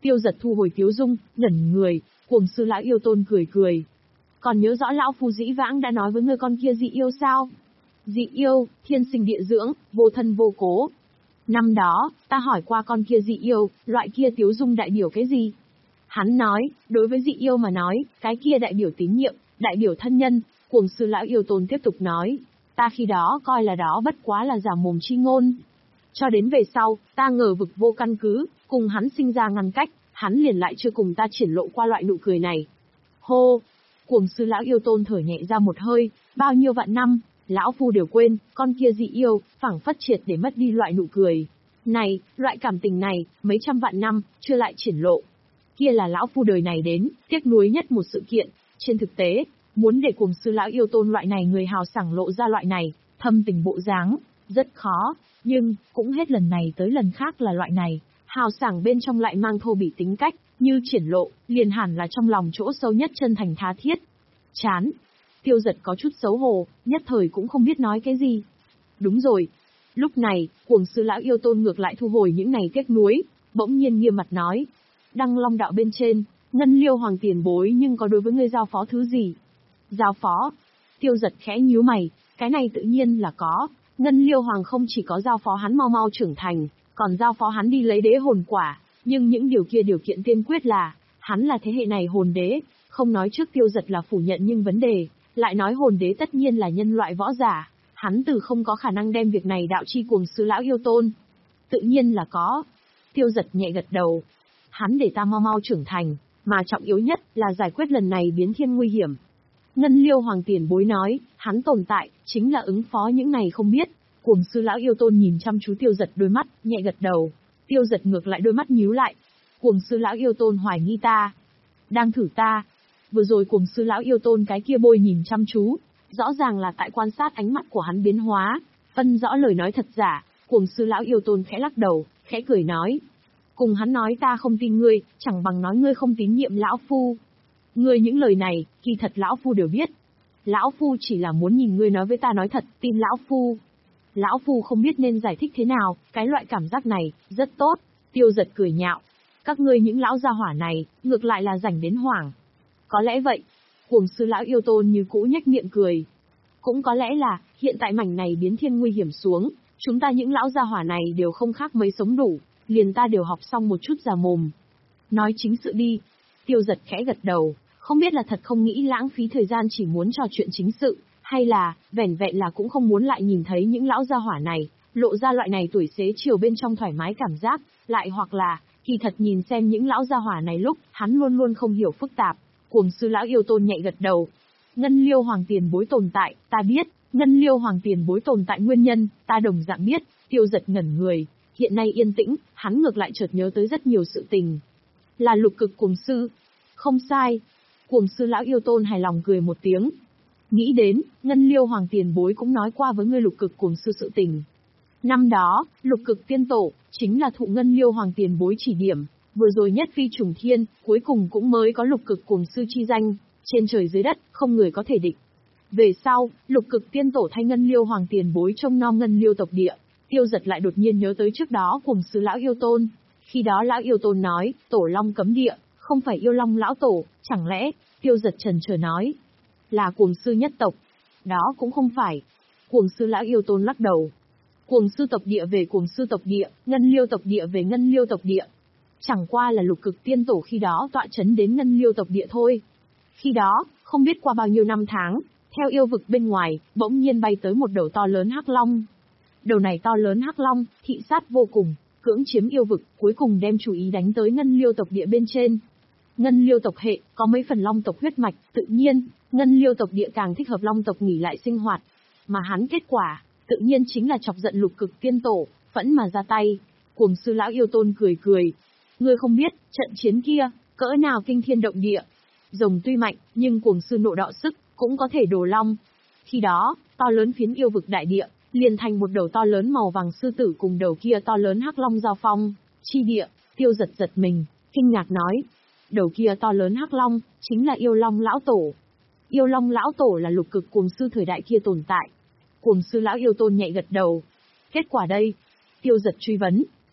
Tiêu Giật thu hồi tiếu dung, ngẩn người, Cuồng sư lão yêu tôn cười cười. Còn nhớ rõ lão phu dĩ vãng đã nói với người con kia dị yêu sao? Dị yêu, thiên sinh địa dưỡng, vô thân vô cố. Năm đó, ta hỏi qua con kia dị yêu, loại kia tiếu dung đại biểu cái gì? Hắn nói, đối với dị yêu mà nói, cái kia đại biểu tín nhiệm, đại biểu thân nhân. Cuồng sư lão yêu tôn tiếp tục nói, ta khi đó coi là đó bất quá là giả mồm chi ngôn. Cho đến về sau, ta ngờ vực vô căn cứ, cùng hắn sinh ra ngăn cách, hắn liền lại chưa cùng ta triển lộ qua loại nụ cười này. Hô! Cuồng sư lão yêu tôn thở nhẹ ra một hơi, bao nhiêu vạn năm, lão phu đều quên, con kia dị yêu, phảng phất triệt để mất đi loại nụ cười. Này, loại cảm tình này, mấy trăm vạn năm, chưa lại triển lộ. Kia là lão phu đời này đến, tiếc nuối nhất một sự kiện. Trên thực tế, muốn để cuồng sư lão yêu tôn loại này người hào sảng lộ ra loại này, thâm tình bộ dáng, rất khó, nhưng, cũng hết lần này tới lần khác là loại này, hào sảng bên trong lại mang thô bỉ tính cách, như triển lộ, liền hẳn là trong lòng chỗ sâu nhất chân thành tha thiết. Chán. Tiêu Giật có chút xấu hổ, nhất thời cũng không biết nói cái gì. Đúng rồi. Lúc này, cuồng sư lão yêu tôn ngược lại thu hồi những này tiếc nuối, bỗng nhiên nghiêm mặt nói. Đăng Long đạo bên trên, Ngân Liêu Hoàng tiền bối nhưng có đối với ngươi giao phó thứ gì? Giao phó? Tiêu Giật khẽ nhíu mày, cái này tự nhiên là có. Ngân Liêu Hoàng không chỉ có giao phó hắn mau mau trưởng thành, còn giao phó hắn đi lấy đế hồn quả, nhưng những điều kia điều kiện tiên quyết là, hắn là thế hệ này hồn đế, không nói trước Tiêu Giật là phủ nhận nhưng vấn đề, lại nói hồn đế tất nhiên là nhân loại võ giả, hắn từ không có khả năng đem việc này đạo chi cuồng sư lão yêu tôn. Tự nhiên là có. Tiêu Giật nhẹ gật đầu. Hắn để ta mau mau trưởng thành, mà trọng yếu nhất là giải quyết lần này biến thiên nguy hiểm. Ngân Liêu Hoàng tiền bối nói, hắn tồn tại, chính là ứng phó những này không biết. Cuồng sư lão yêu tôn nhìn chăm chú Tiêu Giật đôi mắt, nhẹ gật đầu. Tiêu Giật ngược lại đôi mắt nhíu lại. Cuồng sư lão yêu tôn hoài nghi ta. Đang thử ta. Vừa rồi cuồng sư lão yêu tôn cái kia bôi nhìn chăm chú, rõ ràng là tại quan sát ánh mắt của hắn biến hóa, phân rõ lời nói thật giả. Cuồng sư lão yêu tôn khẽ lắc đầu, khẽ cười nói. Cùng hắn nói ta không tin ngươi, chẳng bằng nói ngươi không tín nhiệm lão phu. Ngươi những lời này, kỳ thật lão phu đều biết. Lão phu chỉ là muốn nhìn ngươi nói với ta nói thật, tin lão phu. Lão phu không biết nên giải thích thế nào, cái loại cảm giác này, rất tốt. Tiêu Giật cười nhạo. Các ngươi những lão gia hỏa này, ngược lại là rảnh đến hoảng. Có lẽ vậy. Cuồng sư lão yêu tôn như cũ nhếch miệng cười. Cũng có lẽ là, hiện tại mảnh này biến thiên nguy hiểm xuống, chúng ta những lão gia hỏa này đều không khác mấy sống đủ, liền ta đều học xong một chút già mồm. Nói chính sự đi. Tiêu Giật khẽ gật đầu, không biết là thật không nghĩ lãng phí thời gian chỉ muốn trò chuyện chính sự, hay là, vẻn vẹn là cũng không muốn lại nhìn thấy những lão gia hỏa này, lộ ra loại này tuổi xế chiều bên trong thoải mái cảm giác, lại hoặc là, kỳ thật nhìn xem những lão gia hỏa này lúc, hắn luôn luôn không hiểu phức tạp. Cuồng sư lão yêu tôn nhẹ gật đầu. Ngân Liêu Hoàng tiền bối tồn tại, ta biết. Ngân Liêu Hoàng tiền bối tồn tại nguyên nhân, ta đồng dạng biết. Tiêu Giật ngẩn người. Hiện nay yên tĩnh, hắn ngược lại chợt nhớ tới rất nhiều sự tình. Là lục cực cuồng sư. Không sai. Cuồng sư lão yêu tôn hài lòng cười một tiếng. Nghĩ đến, Ngân Liêu Hoàng tiền bối cũng nói qua với ngươi lục cực cuồng sư sự tình. Năm đó, lục cực tiên tổ, chính là thụ Ngân Liêu Hoàng tiền bối chỉ điểm. Vừa rồi nhất phi trùng thiên, cuối cùng cũng mới có lục cực cuồng sư chi danh, trên trời dưới đất, không người có thể địch. Về sau, lục cực tiên tổ thay Ngân Liêu Hoàng tiền bối trông nom Ngân Liêu tộc địa. Tiêu Giật lại đột nhiên nhớ tới trước đó cuồng sư lão yêu tôn. Khi đó lão yêu tôn nói, tổ long cấm địa, không phải yêu long lão tổ, chẳng lẽ, Tiêu Giật trần chờ nói, là cuồng sư nhất tộc. Đó cũng không phải. Cuồng sư lão yêu tôn lắc đầu. Cuồng sư tộc địa về cuồng sư tộc địa, Ngân Liêu tộc địa về Ngân Liêu tộc địa. Chẳng qua là lục cực tiên tổ khi đó tọa chấn đến Ngân Liêu tộc địa thôi. Khi đó, không biết qua bao nhiêu năm tháng, theo yêu vực bên ngoài, bỗng nhiên bay tới một đầu to lớn hắc long. Đầu này to lớn hắc long, thị sát vô cùng, cưỡng chiếm yêu vực, cuối cùng đem chủ ý đánh tới Ngân Liêu tộc địa bên trên. Ngân Liêu tộc hệ, có mấy phần long tộc huyết mạch, tự nhiên, Ngân Liêu tộc địa càng thích hợp long tộc nghỉ lại sinh hoạt. Mà hắn kết quả, tự nhiên chính là chọc giận lục cực tiên tổ, phẫn mà ra tay. Cuồng sư lão yêu tôn cười cười. Ngươi không biết, trận chiến kia, cỡ nào kinh thiên động địa. Rồng tuy mạnh, nhưng cuồng sư nộ đọ sức, cũng có thể đổ long. Khi đó, to lớn phiến yêu vực đại địa, liền thành một đầu to lớn màu vàng sư tử cùng đầu kia to lớn hắc long giao phong. Chi địa, Tiêu Giật giật mình, kinh ngạc nói. Đầu kia to lớn hắc long, chính là yêu long lão tổ. Yêu long lão tổ là lục cực cuồng sư thời đại kia tồn tại. Cuồng sư lão yêu tôn nhẹ gật đầu. Kết quả đây? Tiêu Giật truy vấn.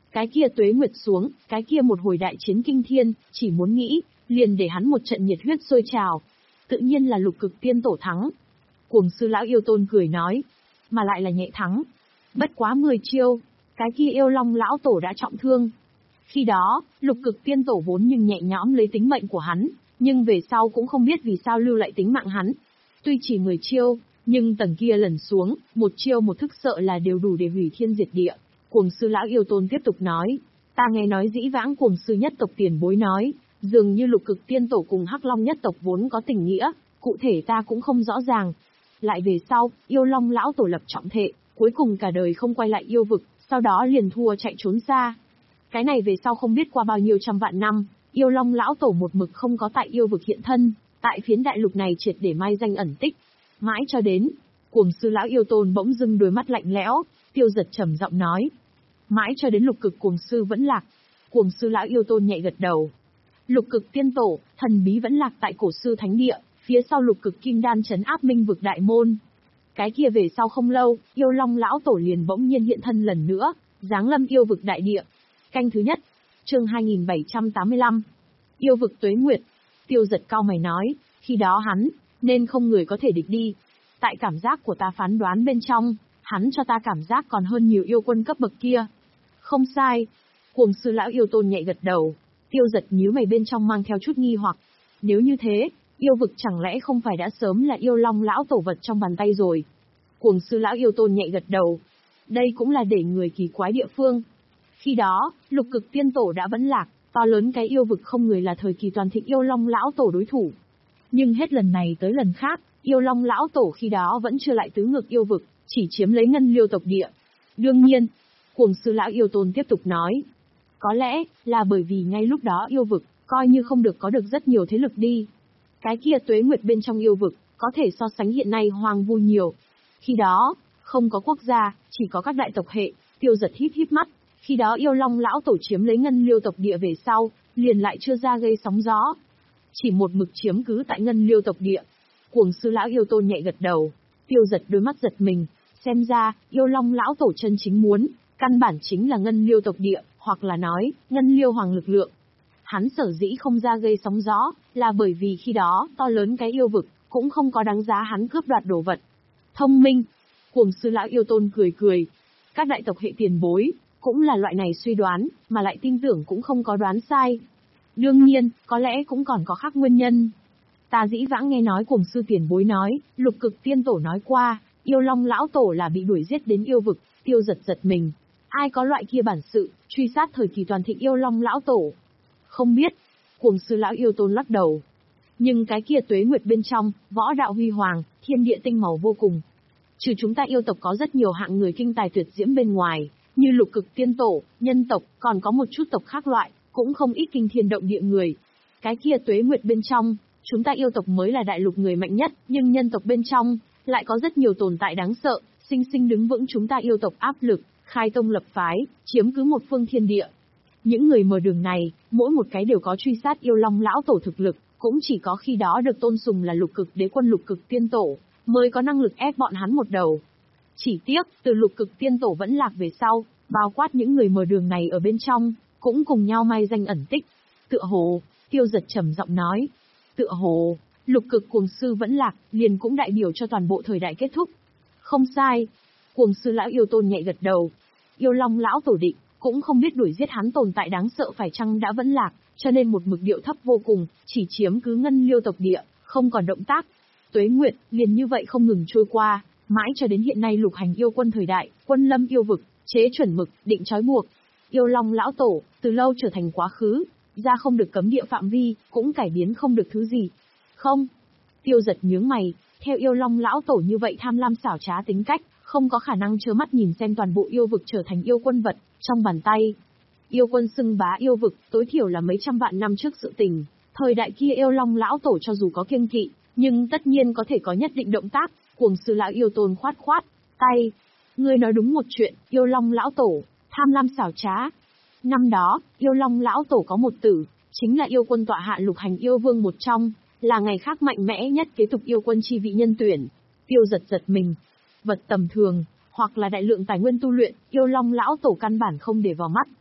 Cái kia tuế nguyệt xuống, cái kia một hồi đại chiến kinh thiên, chỉ muốn nghĩ, liền để hắn một trận nhiệt huyết sôi trào. Tự nhiên là Lục Cực Tiên Tổ thắng. Cuồng sư lão yêu tôn cười nói, mà lại là nhẹ thắng. Bất quá mười chiêu, cái kia yêu long lão tổ đã trọng thương. Khi đó, Lục Cực Tiên Tổ vốn nhưng nhẹ nhõm lấy tính mệnh của hắn, nhưng về sau cũng không biết vì sao lưu lại tính mạng hắn. Tuy chỉ mười chiêu, nhưng tầng kia lần xuống, một chiêu một thức sợ là đều đủ để hủy thiên diệt địa. Cuồng sư lão yêu tôn tiếp tục nói, ta nghe nói dĩ vãng cuồng sư nhất tộc tiền bối nói, dường như Lục Cực Tiên Tổ cùng Hắc Long nhất tộc vốn có tình nghĩa, cụ thể ta cũng không rõ ràng. Lại về sau, yêu long lão tổ lập trọng thệ, cuối cùng cả đời không quay lại yêu vực, sau đó liền thua chạy trốn xa. Cái này về sau không biết qua bao nhiêu trăm vạn năm, yêu long lão tổ một mực không có tại yêu vực hiện thân, tại phiến đại lục này triệt để mai danh ẩn tích. Mãi cho đến, cuồng sư lão yêu tôn bỗng dưng đôi mắt lạnh lẽo, Tiêu Giật trầm giọng nói. Mãi cho đến Lục Cực cuồng sư vẫn lạc. Cuồng sư lão yêu tôn nhẹ gật đầu. Lục Cực Tiên Tổ, thần bí vẫn lạc tại cổ sư thánh địa, phía sau Lục Cực Kim Đan trấn áp minh vực đại môn. Cái kia về sau không lâu, yêu long lão tổ liền bỗng nhiên hiện thân lần nữa, giáng lâm yêu vực đại địa. Canh thứ nhất, chương hai nghìn bảy trăm tám mươi lăm. Yêu vực tuế nguyệt. Tiêu Giật cao mày nói, khi đó hắn, nên không người có thể địch đi. Tại cảm giác của ta phán đoán bên trong, hắn cho ta cảm giác còn hơn nhiều yêu quân cấp bậc kia. Không sai. Cuồng sư lão yêu tôn nhẹ gật đầu. Tiêu Giật nhíu mày bên trong mang theo chút nghi hoặc. Nếu như thế, yêu vực chẳng lẽ không phải đã sớm là yêu long lão tổ vật trong bàn tay rồi? Cuồng sư lão yêu tôn nhẹ gật đầu. Đây cũng là để người kỳ quái địa phương. Khi đó, Lục Cực Tiên Tổ đã vẫn lạc, to lớn cái yêu vực không người là thời kỳ toàn thịnh yêu long lão tổ đối thủ. Nhưng hết lần này tới lần khác, yêu long lão tổ khi đó vẫn chưa lại tứ ngược yêu vực, chỉ chiếm lấy ngân liêu tộc địa. Đương nhiên, cuồng sư lão yêu tôn tiếp tục nói, có lẽ là bởi vì ngay lúc đó yêu vực, coi như không được có được rất nhiều thế lực đi. Cái kia tuế nguyệt bên trong yêu vực, có thể so sánh hiện nay hoang vu nhiều. Khi đó, không có quốc gia, chỉ có các đại tộc hệ. Tiêu Giật híp híp mắt. Khi đó yêu long lão tổ chiếm lấy ngân liêu tộc địa về sau, liền lại chưa ra gây sóng gió. Chỉ một mực chiếm cứ tại ngân liêu tộc địa. Cuồng sư lão yêu tôn nhẹ gật đầu. Tiêu Giật đôi mắt giật mình. Xem ra, yêu long lão tổ chân chính muốn, căn bản chính là ngân liêu tộc địa, hoặc là nói, ngân liêu hoàng lực lượng. Hắn sở dĩ không ra gây sóng gió, là bởi vì khi đó, to lớn cái yêu vực, cũng không có đáng giá hắn cướp đoạt đồ vật. Thông minh. Cuồng sư lão yêu tôn cười cười. Các đại tộc hệ tiền bối, cũng là loại này suy đoán, mà lại tin tưởng cũng không có đoán sai. Đương nhiên, có lẽ cũng còn có khác nguyên nhân. Ta dĩ vãng nghe nói cuồng sư tiền bối nói, Lục Cực Tiên Tổ nói qua, yêu long lão tổ là bị đuổi giết đến yêu vực. Tiêu Giật giật mình. Ai có loại kia bản sự, truy sát thời kỳ toàn thịnh yêu long lão tổ? Không biết. Cuồng sư lão yêu tôn lắc đầu. Nhưng cái kia tuế nguyệt bên trong, võ đạo huy hoàng, thiên địa tinh màu vô cùng. Trừ chúng ta yêu tộc có rất nhiều hạng người kinh tài tuyệt diễm bên ngoài, như Lục Cực Tiên Tổ, nhân tộc, còn có một chút tộc khác loại, cũng không ít kinh thiên động địa người. Cái kia tuế nguyệt bên trong, chúng ta yêu tộc mới là đại lục người mạnh nhất, nhưng nhân tộc bên trong, lại có rất nhiều tồn tại đáng sợ, sinh sinh đứng vững chúng ta yêu tộc áp lực, khai tông lập phái, chiếm cứ một phương thiên địa. Những người mở đường này, mỗi một cái đều có truy sát yêu long lão tổ thực lực, cũng chỉ có khi đó được tôn sùng là Lục Cực Đế Quân Lục Cực Tiên Tổ, mới có năng lực ép bọn hắn một đầu. Chỉ tiếc, từ Lục Cực Tiên Tổ vẫn lạc về sau, bao quát những người mở đường này ở bên trong, cũng cùng nhau mai danh ẩn tích. Tựa hồ, Tiêu Giật trầm giọng nói, tựa hồ, Lục Cực cuồng sư vẫn lạc, liền cũng đại biểu cho toàn bộ thời đại kết thúc. Không sai. Cuồng sư lão yêu tôn nhẹ gật đầu. Yêu long lão tổ định, cũng không biết đuổi giết hắn tồn tại đáng sợ phải chăng đã vẫn lạc, cho nên một mực điệu thấp vô cùng, chỉ chiếm cứ ngân liêu tộc địa, không còn động tác. Tuế nguyệt, liền như vậy không ngừng trôi qua, mãi cho đến hiện nay lục hành yêu quân thời đại, quân lâm yêu vực, chế chuẩn mực, định trói buộc. Yêu long lão tổ, từ lâu trở thành quá khứ, ra không được cấm địa phạm vi, cũng cải biến không được thứ gì. Không. Tiêu Giật nhướng mày, theo yêu long lão tổ như vậy tham lam xảo trá tính cách, không có khả năng trơ mắt nhìn xem toàn bộ yêu vực trở thành yêu quân vật, trong bàn tay. Yêu quân xưng bá yêu vực, tối thiểu là mấy trăm vạn năm trước sự tình. Thời đại kia yêu long lão tổ cho dù có kiêng kỵ, nhưng tất nhiên có thể có nhất định động tác. Cuồng sư lão yêu tôn khoát khoát tay. Ngươi nói đúng một chuyện, yêu long lão tổ, tham lam xảo trá. Năm đó, yêu long lão tổ có một tử, chính là yêu quân tọa hạ lục hành yêu vương một trong, là ngày khác mạnh mẽ nhất kế tục yêu quân chi vị nhân tuyển. Tiêu Giật giật mình. Vật tầm thường, hoặc là đại lượng tài nguyên tu luyện, yêu long lão tổ căn bản không để vào mắt.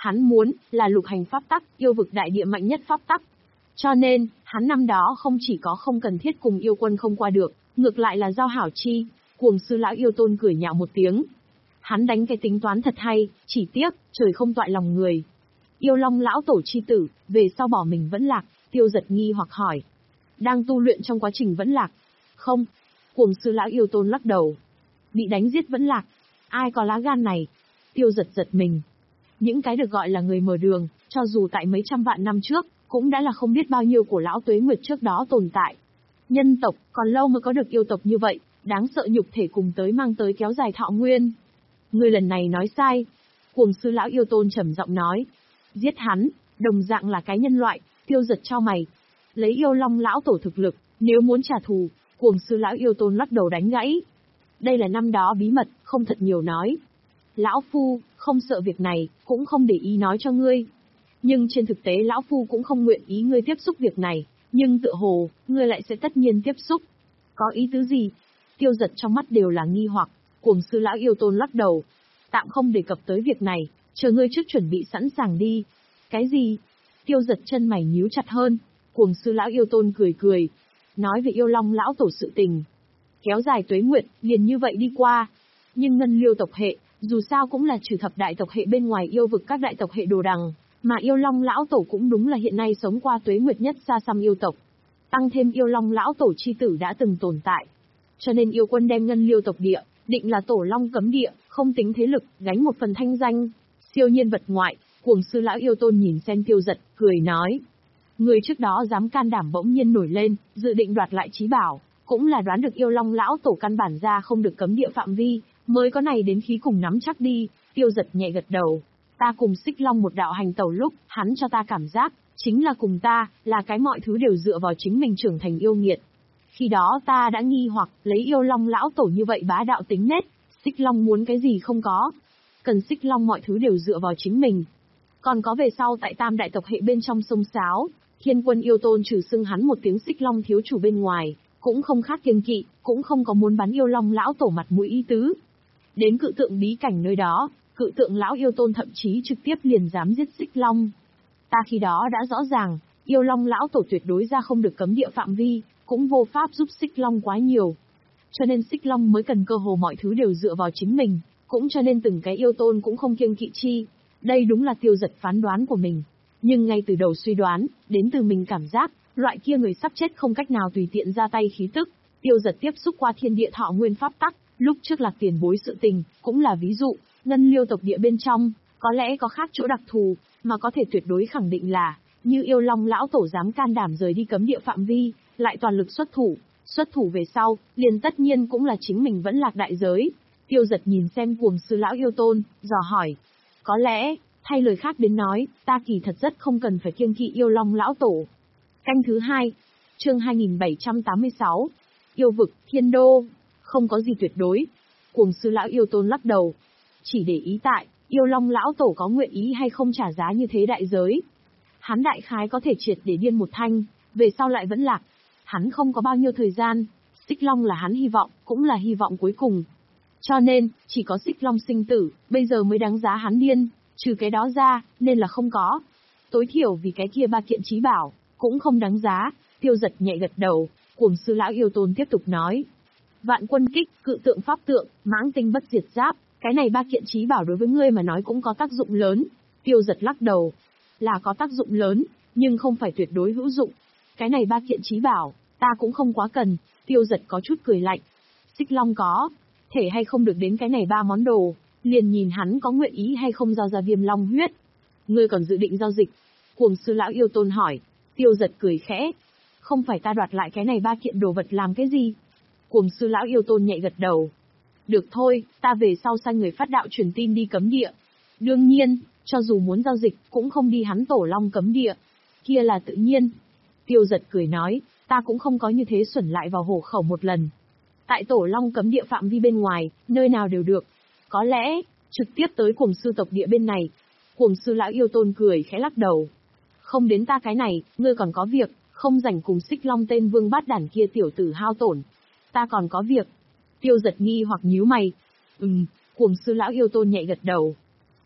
Hắn muốn, là lục hành pháp tắc, yêu vực đại địa mạnh nhất pháp tắc. Cho nên, hắn năm đó không chỉ có không cần thiết cùng yêu quân không qua được, ngược lại là giao hảo chi. Cuồng sư lão yêu tôn cười nhạo một tiếng. Hắn đánh cái tính toán thật hay, chỉ tiếc, trời không toại lòng người. Yêu long lão tổ chi tử, về sau bỏ mình vẫn lạc, Tiêu Giật nghi hoặc hỏi. Đang tu luyện trong quá trình vẫn lạc. Không. Cuồng sư lão yêu tôn lắc đầu. Bị đánh giết vẫn lạc. Ai có lá gan này? Tiêu Giật giật mình. Những cái được gọi là người mở đường, cho dù tại mấy trăm vạn năm trước, cũng đã là không biết bao nhiêu của lão tuế nguyệt trước đó tồn tại. Nhân tộc, còn lâu mới có được yêu tộc như vậy, đáng sợ nhục thể cùng tới mang tới kéo dài thọ nguyên. Người lần này nói sai. Cuồng sư lão yêu tôn trầm giọng nói. Giết hắn, đồng dạng là cái nhân loại. Tiêu Giật cho mày. Lấy yêu long lão tổ thực lực, nếu muốn trả thù, cuồng sư lão yêu tôn lắc đầu đánh gãy. Đây là năm đó bí mật, không thật nhiều nói. Lão Phu, không sợ việc này, cũng không để ý nói cho ngươi. Nhưng trên thực tế Lão Phu cũng không nguyện ý ngươi tiếp xúc việc này, nhưng tựa hồ, ngươi lại sẽ tất nhiên tiếp xúc. Có ý tứ gì? Tiêu Giật trong mắt đều là nghi hoặc, cuồng sư lão yêu tôn lắc đầu. Tạm không đề cập tới việc này, chờ ngươi trước chuẩn bị sẵn sàng đi. Cái gì? Tiêu Giật chân mày nhíu chặt hơn, cuồng sư lão yêu tôn cười cười. Nói về yêu long lão tổ sự tình. Kéo dài tuế nguyệt, liền như vậy đi qua. Nhưng ngân liêu tộc hệ, dù sao cũng là trừ thập đại tộc hệ bên ngoài yêu vực các đại tộc hệ đồ đằng, mà yêu long lão tổ cũng đúng là hiện nay sống qua tuế nguyệt nhất xa xăm yêu tộc. Tăng thêm yêu long lão tổ chi tử đã từng tồn tại. Cho nên yêu quân đem ngân liêu tộc địa, định là tổ long cấm địa, không tính thế lực, gánh một phần thanh danh. Siêu nhiên vật ngoại, cuồng sư lão yêu tôn nhìn xem Tiêu Giật, cười nói. Người trước đó dám can đảm bỗng nhiên nổi lên, dự định đoạt lại trí bảo, cũng là đoán được yêu long lão tổ căn bản ra không được cấm địa phạm vi, mới có này đến khí cùng nắm chắc đi. Tiêu Giật nhẹ gật đầu. Ta cùng Xích Long một đạo hành tẩu lúc, hắn cho ta cảm giác, chính là cùng ta, là cái mọi thứ đều dựa vào chính mình trưởng thành yêu nghiệt. Khi đó ta đã nghi hoặc, lấy yêu long lão tổ như vậy bá đạo tính nết, Xích Long muốn cái gì không có. Cần Xích Long mọi thứ đều dựa vào chính mình. Còn có về sau tại tam đại tộc hệ bên trong sông Sáo, Thiên Quân yêu tôn trừ xưng hắn một tiếng Xích Long thiếu chủ bên ngoài, cũng không khác kiêng kỵ, cũng không có muốn bắn yêu long lão tổ mặt mũi ý tứ. Đến cự tượng bí cảnh nơi đó, cự tượng lão yêu tôn thậm chí trực tiếp liền dám giết Xích Long. Ta khi đó đã rõ ràng, yêu long lão tổ tuyệt đối ra không được cấm địa phạm vi, cũng vô pháp giúp Xích Long quá nhiều. Cho nên Xích Long mới cần cơ hồ mọi thứ đều dựa vào chính mình, cũng cho nên từng cái yêu tôn cũng không kiêng kỵ chi. Đây đúng là Tiêu Giật phán đoán của mình. Nhưng ngay từ đầu suy đoán, đến từ mình cảm giác, loại kia người sắp chết không cách nào tùy tiện ra tay khí tức. Tiêu Giật tiếp xúc qua thiên địa thọ nguyên pháp tắc, lúc trước Lạc tiền bối sự tình, cũng là ví dụ. Ngân liêu tộc địa bên trong, có lẽ có khác chỗ đặc thù, mà có thể tuyệt đối khẳng định là, như yêu long lão tổ dám can đảm rời đi cấm địa phạm vi, lại toàn lực xuất thủ, xuất thủ về sau, liền tất nhiên cũng là chính mình vẫn lạc đại giới. Tiêu Giật nhìn xem cuồng sư lão yêu tôn, dò hỏi. Có lẽ, thay lời khác đến nói, ta kỳ thật rất không cần phải kiêng kỵ yêu long lão tổ. Canh thứ hai, chương hai nghìn bảy trăm tám mươi sáu, yêu vực, thiên đô, không có gì tuyệt đối. Cuồng sư lão yêu tôn lắc đầu. Chỉ để ý tại, yêu long lão tổ có nguyện ý hay không trả giá như thế đại giới. Hắn đại khái có thể triệt để điên một thanh, về sau lại vẫn lạc. Hắn không có bao nhiêu thời gian, Xích Long là hắn hy vọng, cũng là hy vọng cuối cùng. Cho nên, chỉ có Xích Long sinh tử, bây giờ mới đáng giá hắn điên, trừ cái đó ra, nên là không có. Tối thiểu vì cái kia ba kiện chí bảo, cũng không đáng giá. Tiêu Giật nhẹ gật đầu, cuồng sư lão yêu tôn tiếp tục nói. Vạn quân kích, cự tượng pháp tượng, mãng tinh bất diệt giáp, cái này ba kiện chí bảo đối với ngươi mà nói cũng có tác dụng lớn. Tiêu Giật lắc đầu. Là có tác dụng lớn, nhưng không phải tuyệt đối hữu dụng. Cái này ba kiện chí bảo, ta cũng không quá cần. Tiêu Giật có chút cười lạnh. Xích Long có thể hay không được đến cái này ba món đồ, liền nhìn hắn có nguyện ý hay không giao ra viêm long huyết. Ngươi còn dự định giao dịch? Cuồng sư lão yêu tôn hỏi. Tiêu Giật cười khẽ. Không phải ta đoạt lại cái này ba kiện đồ vật làm cái gì? Cuồng sư lão yêu tôn nhẹ gật đầu. Được thôi, ta về sau sai người phát đạo truyền tin đi cấm địa. Đương nhiên, cho dù muốn giao dịch, cũng không đi hắn tổ long cấm địa. Kia là tự nhiên. Tiêu Giật cười nói, ta cũng không có như thế xuẩn lại vào hổ khẩu một lần. Tại tổ long cấm địa phạm vi bên ngoài, nơi nào đều được. Có lẽ, trực tiếp tới cuồng sư tộc địa bên này. Cuồng sư lão yêu tôn cười khẽ lắc đầu. Không đến ta cái này, ngươi còn có việc, không rảnh cùng Xích Long tên vương bát đản kia tiểu tử hao tổn. Ta còn có việc. Tiêu Giật nghi hoặc nhíu mày. Ừm, cuồng sư lão yêu tôn nhẹ gật đầu.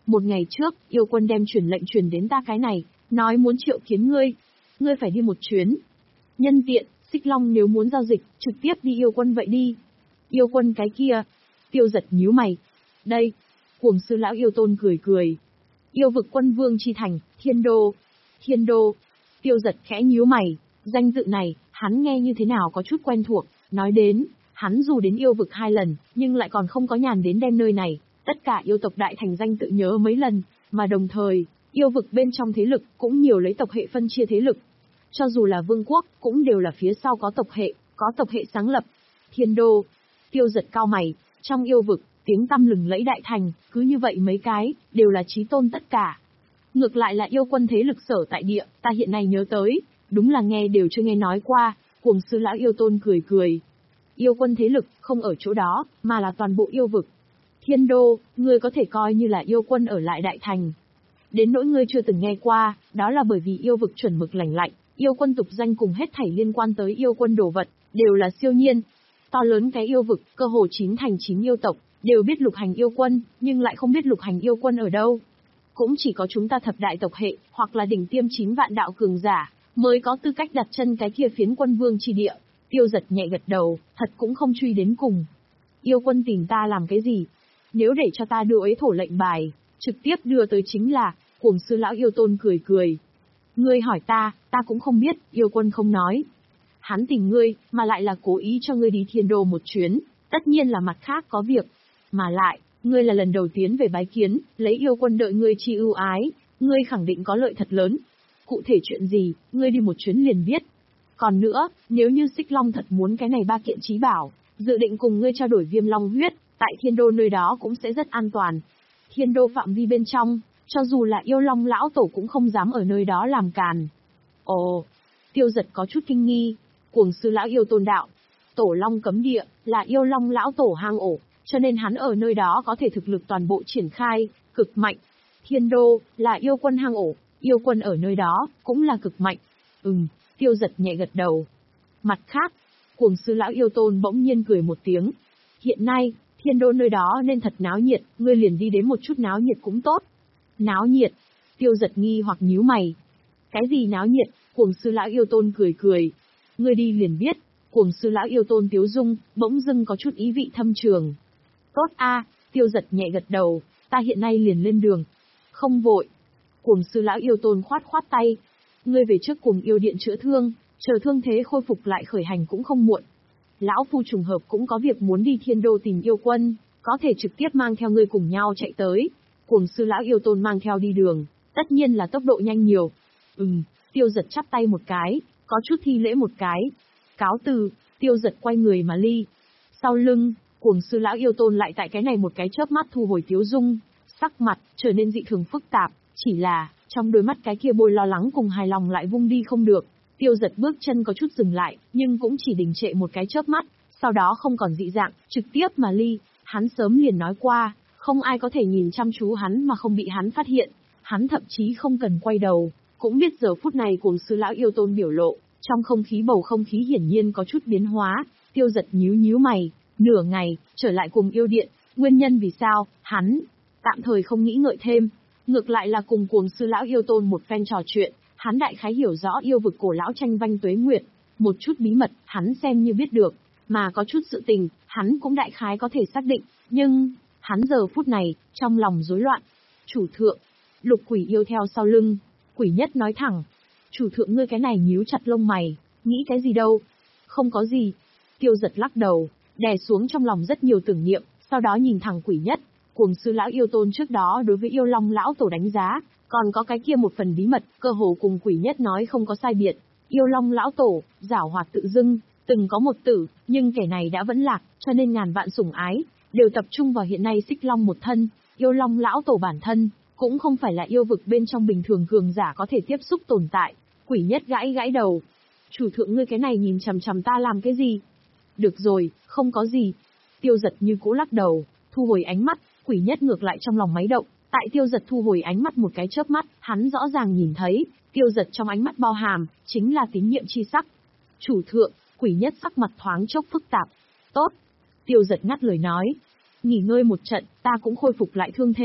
Một ngày trước, yêu quân đem truyền lệnh truyền đến ta cái này, nói muốn triệu kiến ngươi. Ngươi phải đi một chuyến. Nhân tiện, Xích Long nếu muốn giao dịch, trực tiếp đi yêu quân vậy đi. Yêu quân cái kia. Tiêu Giật nhíu mày. Đây. Cuồng sư lão yêu tôn cười cười. Yêu vực quân vương chi thành, Thiên Đô. Thiên Đô. Tiêu Giật khẽ nhíu mày. Danh tự này, hắn nghe như thế nào có chút quen thuộc. Nói đến, hắn dù đến yêu vực hai lần, nhưng lại còn không có nhàn đến đem nơi này. Tất cả yêu tộc đại thành danh tự nhớ mấy lần, mà đồng thời, yêu vực bên trong thế lực cũng nhiều lấy tộc hệ phân chia thế lực. Cho dù là vương quốc, cũng đều là phía sau có tộc hệ, có tộc hệ sáng lập. Thiên Đô. Tiêu Giật cao mày, trong yêu vực, tiếng tăm lừng lẫy đại thành, cứ như vậy mấy cái, đều là chí tôn tất cả. Ngược lại là yêu quân thế lực sở tại địa, ta hiện nay nhớ tới, đúng là nghe đều chưa nghe nói qua. Cuồng sư lão yêu tôn cười cười. Yêu quân thế lực, không ở chỗ đó, mà là toàn bộ yêu vực. Thiên Đô, ngươi có thể coi như là yêu quân ở lại đại thành. Đến nỗi ngươi chưa từng nghe qua, đó là bởi vì yêu vực chuẩn mực lành lạnh, yêu quân tục danh cùng hết thảy liên quan tới yêu quân đồ vật, đều là siêu nhiên. To lớn cái yêu vực, cơ hồ chín thành chín yêu tộc, đều biết lục hành yêu quân, nhưng lại không biết lục hành yêu quân ở đâu. Cũng chỉ có chúng ta thập đại tộc hệ, hoặc là đỉnh tiêm chín vạn đạo cường giả, mới có tư cách đặt chân cái kia phiến quân vương chi địa. Tiêu Giật nhẹ gật đầu, thật cũng không truy đến cùng. Yêu quân tìm ta làm cái gì? Nếu để cho ta đưa ấy thổ lệnh bài, trực tiếp đưa tới chính là, cuồng sư lão yêu tôn cười cười. Ngươi hỏi ta, ta cũng không biết, yêu quân không nói. Hắn tìm ngươi, mà lại là cố ý cho ngươi đi Thiên Đô một chuyến, tất nhiên là mặt khác có việc. Mà lại, ngươi là lần đầu tiến về bái kiến, lấy yêu quân đợi ngươi chi ưu ái, ngươi khẳng định có lợi thật lớn. Cụ thể chuyện gì, ngươi đi một chuyến liền biết. Còn nữa, nếu như Xích Long thật muốn cái này ba kiện chí bảo, dự định cùng ngươi trao đổi viêm long huyết, tại Thiên Đô nơi đó cũng sẽ rất an toàn. Thiên Đô phạm vi bên trong, cho dù là yêu long lão tổ cũng không dám ở nơi đó làm càn. Ồ, Tiêu Giật có chút kinh nghi. Cuồng sư lão yêu tôn đạo, tổ long cấm địa, là yêu long lão tổ hang ổ, cho nên hắn ở nơi đó có thể thực lực toàn bộ triển khai, cực mạnh. Thiên Đô, là yêu quân hang ổ, yêu quân ở nơi đó, cũng là cực mạnh. Ừm, Tiêu Giật nhẹ gật đầu. Mặt khác, cuồng sư lão yêu tôn bỗng nhiên cười một tiếng. Hiện nay, Thiên Đô nơi đó nên thật náo nhiệt, ngươi liền đi đến một chút náo nhiệt cũng tốt. Náo nhiệt? Tiêu Giật nghi hoặc nhíu mày. Cái gì náo nhiệt? Cuồng sư lão yêu tôn cười cười. Ngươi đi liền biết. Cuồng sư lão yêu tôn tiếu dung, bỗng dưng có chút ý vị thâm trường. Tốt a, Tiêu Giật nhẹ gật đầu, ta hiện nay liền lên đường. Không vội. Cuồng sư lão yêu tôn khoát khoát tay. Ngươi về trước cùng yêu điện chữa thương, chờ thương thế khôi phục lại khởi hành cũng không muộn. Lão phu trùng hợp cũng có việc muốn đi Thiên Đô tìm yêu quân, có thể trực tiếp mang theo ngươi cùng nhau chạy tới. Cuồng sư lão yêu tôn mang theo đi đường, tất nhiên là tốc độ nhanh nhiều. Ừm, Tiêu Giật chắp tay một cái, có chút thi lễ một cái. Cáo từ, Tiêu Giật quay người mà ly. Sau lưng, cuồng sư lão yêu tôn lại tại cái này một cái chớp mắt thu hồi tiếu dung, sắc mặt trở nên dị thường phức tạp, chỉ là trong đôi mắt cái kia bôi lo lắng cùng hài lòng lại vung đi không được. Tiêu Giật bước chân có chút dừng lại, nhưng cũng chỉ đình trệ một cái chớp mắt, sau đó không còn dị dạng, trực tiếp mà ly. Hắn sớm liền nói qua, không ai có thể nhìn chăm chú hắn mà không bị hắn phát hiện. Hắn thậm chí không cần quay đầu, cũng biết giờ phút này cuồng sư lão yêu tôn biểu lộ, trong không khí bầu không khí hiển nhiên có chút biến hóa. Tiêu Giật nhíu nhíu mày, nửa ngày, trở lại cùng yêu điện, nguyên nhân vì sao, hắn tạm thời không nghĩ ngợi thêm, ngược lại là cùng cuồng sư lão yêu tôn một phen trò chuyện, hắn đại khái hiểu rõ yêu vực cổ lão tranh vanh tuế nguyệt, một chút bí mật, hắn xem như biết được, mà có chút sự tình, hắn cũng đại khái có thể xác định, nhưng hắn giờ phút này, trong lòng rối loạn. Chủ thượng, Lục Quỷ yêu theo sau lưng, Quỷ Nhất nói thẳng, chủ thượng ngươi cái này nhíu chặt lông mày, nghĩ cái gì đâu? Không có gì. Tiêu Giật lắc đầu, đè xuống trong lòng rất nhiều tưởng niệm, sau đó nhìn thẳng Quỷ Nhất. Cuồng sư lão yêu tôn trước đó đối với yêu long lão tổ đánh giá, còn có cái kia một phần bí mật, cơ hồ cùng Quỷ Nhất nói không có sai biệt. Yêu long lão tổ, giảo hoạt tự dưng, từng có một tử, nhưng kẻ này đã vẫn lạc, cho nên ngàn vạn sủng ái, đều tập trung vào hiện nay Xích Long một thân. Yêu long lão tổ bản thân, cũng không phải là yêu vực bên trong bình thường cường giả có thể tiếp xúc tồn tại. Quỷ Nhất gãi gãi đầu. Chủ thượng ngươi cái này nhìn chằm chằm ta làm cái gì? Được rồi, không có gì. Tiêu Giật như cũ lắc đầu, thu hồi ánh mắt. Quỷ Nhất ngược lại trong lòng máy động, tại Tiêu Giật thu hồi ánh mắt một cái chớp mắt, hắn rõ ràng nhìn thấy, Tiêu Giật trong ánh mắt bao hàm, chính là tín nhiệm chi sắc. Chủ thượng, Quỷ Nhất sắc mặt thoáng chốc phức tạp. Tốt. Tiêu Giật ngắt lời nói. Nghỉ ngơi một trận, ta cũng khôi phục lại thương thế.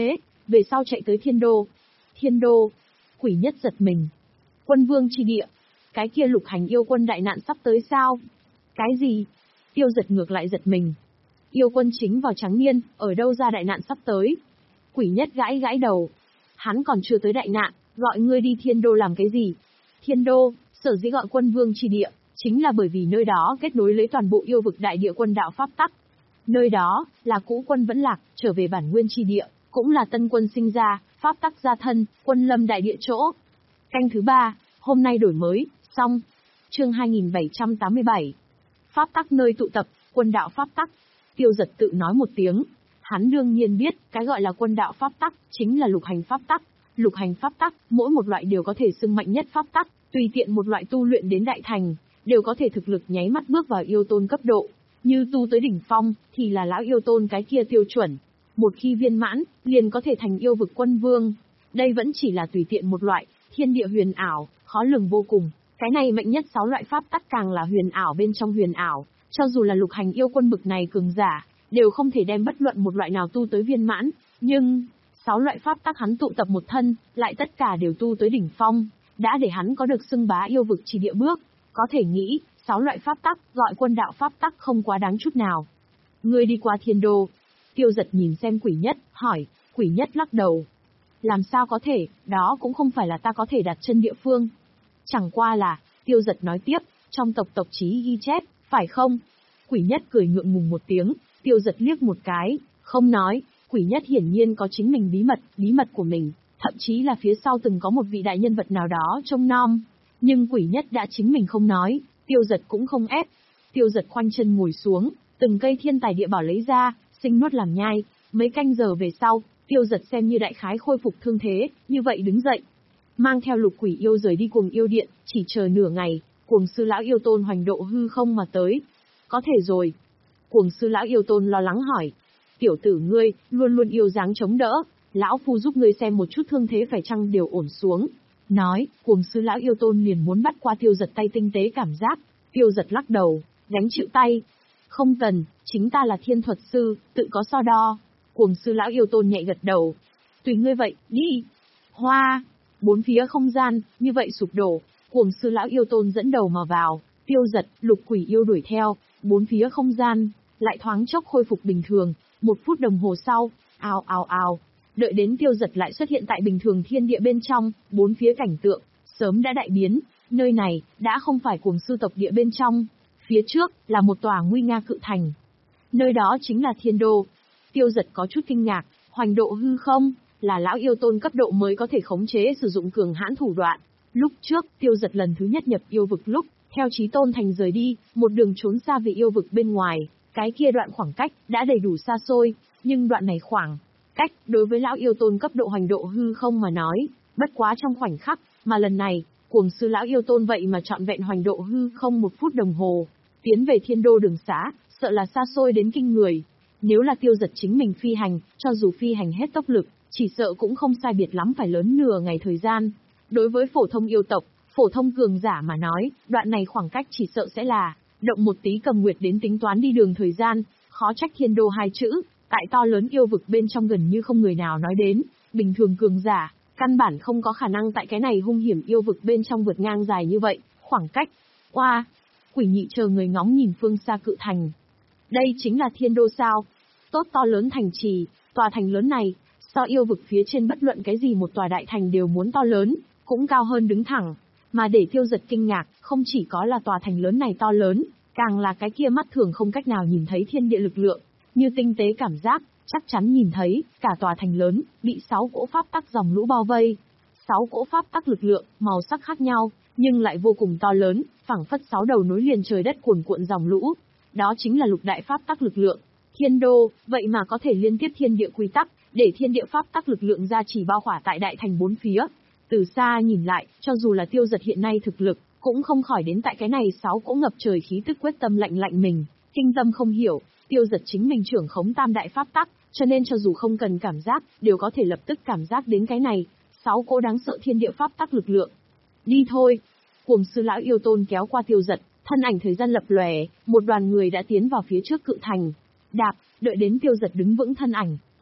về sau chạy tới Thiên Đô. Thiên Đô, Quỷ Nhất giật mình. Quân vương chi địa, cái kia lục hành yêu quân đại nạn sắp tới sao? Cái gì? Tiêu Giật ngược lại giật mình. Yêu quân chính vào trắng niên, ở đâu ra đại nạn sắp tới? Quỷ Nhất gãi gãi đầu. Hắn còn chưa tới đại nạn, gọi ngươi đi Thiên Đô làm cái gì? Thiên Đô, sở dĩ gọi quân vương chi địa, chính là bởi vì nơi đó kết nối lấy toàn bộ yêu vực đại địa quân đạo pháp tắc. Nơi đó, là cũ quân vẫn lạc, trở về bản nguyên chi địa, cũng là tân quân sinh ra, pháp tắc gia thân, quân lâm đại địa chỗ. Canh thứ ba, hôm nay đổi mới, xong. Chương hai nghìn bảy trăm tám mươi bảy. Pháp tắc nơi tụ tập, quân đạo pháp tắc. Tiêu Giật tự nói một tiếng. Hắn đương nhiên biết, cái gọi là quân đạo pháp tắc, chính là lục hành pháp tắc. Lục hành pháp tắc, mỗi một loại đều có thể xưng mạnh nhất pháp tắc, tùy tiện một loại tu luyện đến đại thành, đều có thể thực lực nháy mắt bước vào yêu tôn cấp độ. Như tu tới đỉnh phong, thì là lão yêu tôn cái kia tiêu chuẩn. Một khi viên mãn, liền có thể thành yêu vực quân vương. Đây vẫn chỉ là tùy tiện một loại, thiên địa huyền ảo, khó lường vô cùng. Cái này mạnh nhất sáu loại pháp tắc càng là huyền ảo bên trong huyền ảo, cho dù là lục hành yêu quân bực này cường giả, đều không thể đem bất luận một loại nào tu tới viên mãn, nhưng sáu loại pháp tắc hắn tụ tập một thân, lại tất cả đều tu tới đỉnh phong, đã để hắn có được xưng bá yêu vực chỉ địa bước. Có thể nghĩ, sáu loại pháp tắc gọi quân đạo pháp tắc không quá đáng chút nào. Ngươi đi qua Thiên Đô. Tiêu Giật nhìn xem Quỷ Nhất, hỏi. Quỷ Nhất lắc đầu. Làm sao có thể, đó cũng không phải là ta có thể đặt chân địa phương. Chẳng qua là, Tiêu Giật nói tiếp, trong tộc tộc chí ghi chép, phải không? Quỷ Nhất cười ngượng ngùng một tiếng, Tiêu Giật liếc một cái, không nói. Quỷ Nhất hiển nhiên có chính mình bí mật, bí mật của mình, thậm chí là phía sau từng có một vị đại nhân vật nào đó trông nom. Nhưng Quỷ Nhất đã chính mình không nói, Tiêu Giật cũng không ép. Tiêu Giật khoanh chân ngồi xuống, từng cây thiên tài địa bảo lấy ra, sinh nuốt làm nhai. Mấy canh giờ về sau, Tiêu Giật xem như đại khái khôi phục thương thế, như vậy đứng dậy. Mang theo lục quỷ yêu rời đi Cuồng Yêu Điện, chỉ chờ nửa ngày, Cuồng Sư Lão Yêu Tôn hoành độ hư không mà tới. Có thể rồi. Cuồng Sư Lão Yêu Tôn lo lắng hỏi. Tiểu tử ngươi, luôn luôn yêu dáng chống đỡ, lão phu giúp ngươi xem một chút thương thế phải chăng đều ổn xuống. Nói, Cuồng Sư Lão Yêu Tôn liền muốn bắt qua Tiêu Giật tay tinh tế cảm giác. Tiêu Giật lắc đầu, gánh chịu tay. Không cần, chính ta là thiên thuật sư, tự có so đo. Cuồng Sư Lão Yêu Tôn nhẹ gật đầu. Tùy ngươi vậy, đi. Hoa, bốn phía không gian, như vậy sụp đổ. Cuồng Sư Lão Yêu Tôn dẫn đầu mà vào. Tiêu Giật, lục quỷ yêu đuổi theo. Bốn phía không gian, lại thoáng chốc khôi phục bình thường. Một phút đồng hồ sau, ào ào ào. Đợi đến Tiêu Giật lại xuất hiện tại bình thường thiên địa bên trong, bốn phía cảnh tượng, sớm đã đại biến. Nơi này, đã không phải Cuồng Sư tộc địa bên trong. Phía trước, là một tòa nguy nga cự thành. Nơi đó chính là Thiên Đô. Tiêu Giật có chút kinh ngạc, hoành độ hư không, là lão yêu tôn cấp độ mới có thể khống chế sử dụng cường hãn thủ đoạn. Lúc trước, Tiêu Giật lần thứ nhất nhập yêu vực lúc, theo Chí Tôn Thành rời đi, một đường trốn xa về yêu vực bên ngoài, cái kia đoạn khoảng cách, đã đầy đủ xa xôi, nhưng đoạn này khoảng cách, đối với lão yêu tôn cấp độ hoành độ hư không mà nói, bất quá trong khoảnh khắc, mà lần này, Cuồng Sư Lão Yêu Tôn vậy mà trọn vẹn hoành độ hư không một phút đồng hồ, tiến về Thiên Đô đường xá, sợ là xa xôi đến kinh người. Nếu là Tiêu Giật chính mình phi hành, cho dù phi hành hết tốc lực, chỉ sợ cũng không sai biệt lắm phải lớn nửa ngày thời gian. Đối với phổ thông yêu tộc, phổ thông cường giả mà nói, đoạn này khoảng cách chỉ sợ sẽ là, động một tí cầm nguyệt đến tính toán đi đường thời gian, khó trách Thiên Đô hai chữ, tại to lớn yêu vực bên trong gần như không người nào nói đến, bình thường cường giả, căn bản không có khả năng tại cái này hung hiểm yêu vực bên trong vượt ngang dài như vậy, khoảng cách. Oa, Quỷ Nhị chờ người ngóng nhìn phương xa cự thành. Đây chính là Thiên Đô sao? Tốt to lớn thành trì, tòa thành lớn này, so yêu vực phía trên bất luận cái gì một tòa đại thành đều muốn to lớn, cũng cao hơn đứng thẳng. Mà để Tiêu Giật kinh ngạc, không chỉ có là tòa thành lớn này to lớn, càng là cái kia mắt thường không cách nào nhìn thấy thiên địa lực lượng, như tinh tế cảm giác, chắc chắn nhìn thấy, cả tòa thành lớn, bị sáu cỗ pháp tắc dòng lũ bao vây. Sáu cỗ pháp tắc lực lượng, màu sắc khác nhau, nhưng lại vô cùng to lớn, phảng phất sáu đầu nối liền trời đất cuồn cuộn dòng lũ. Đó chính là lục đại pháp tắc lực lượng. Thiên Đô, vậy mà có thể liên tiếp thiên địa quy tắc, để thiên địa pháp tắc lực lượng ra chỉ bao khỏa tại đại thành bốn phía. Từ xa nhìn lại, cho dù là Tiêu Giật hiện nay thực lực, cũng không khỏi đến tại cái này sáu cỗ ngập trời khí tức quyết tâm lạnh lạnh mình, kinh tâm không hiểu, Tiêu Giật chính mình trưởng khống tam đại pháp tắc, cho nên cho dù không cần cảm giác, đều có thể lập tức cảm giác đến cái này, sáu cỗ đáng sợ thiên địa pháp tắc lực lượng. Đi thôi. Cuồng Sư Lão Yêu Tôn kéo qua Tiêu Giật, thân ảnh thời gian lập lòe, một đoàn người đã tiến vào phía trước cự thành. Đạp, đợi đến Tiêu Giật đứng vững thân ảnh,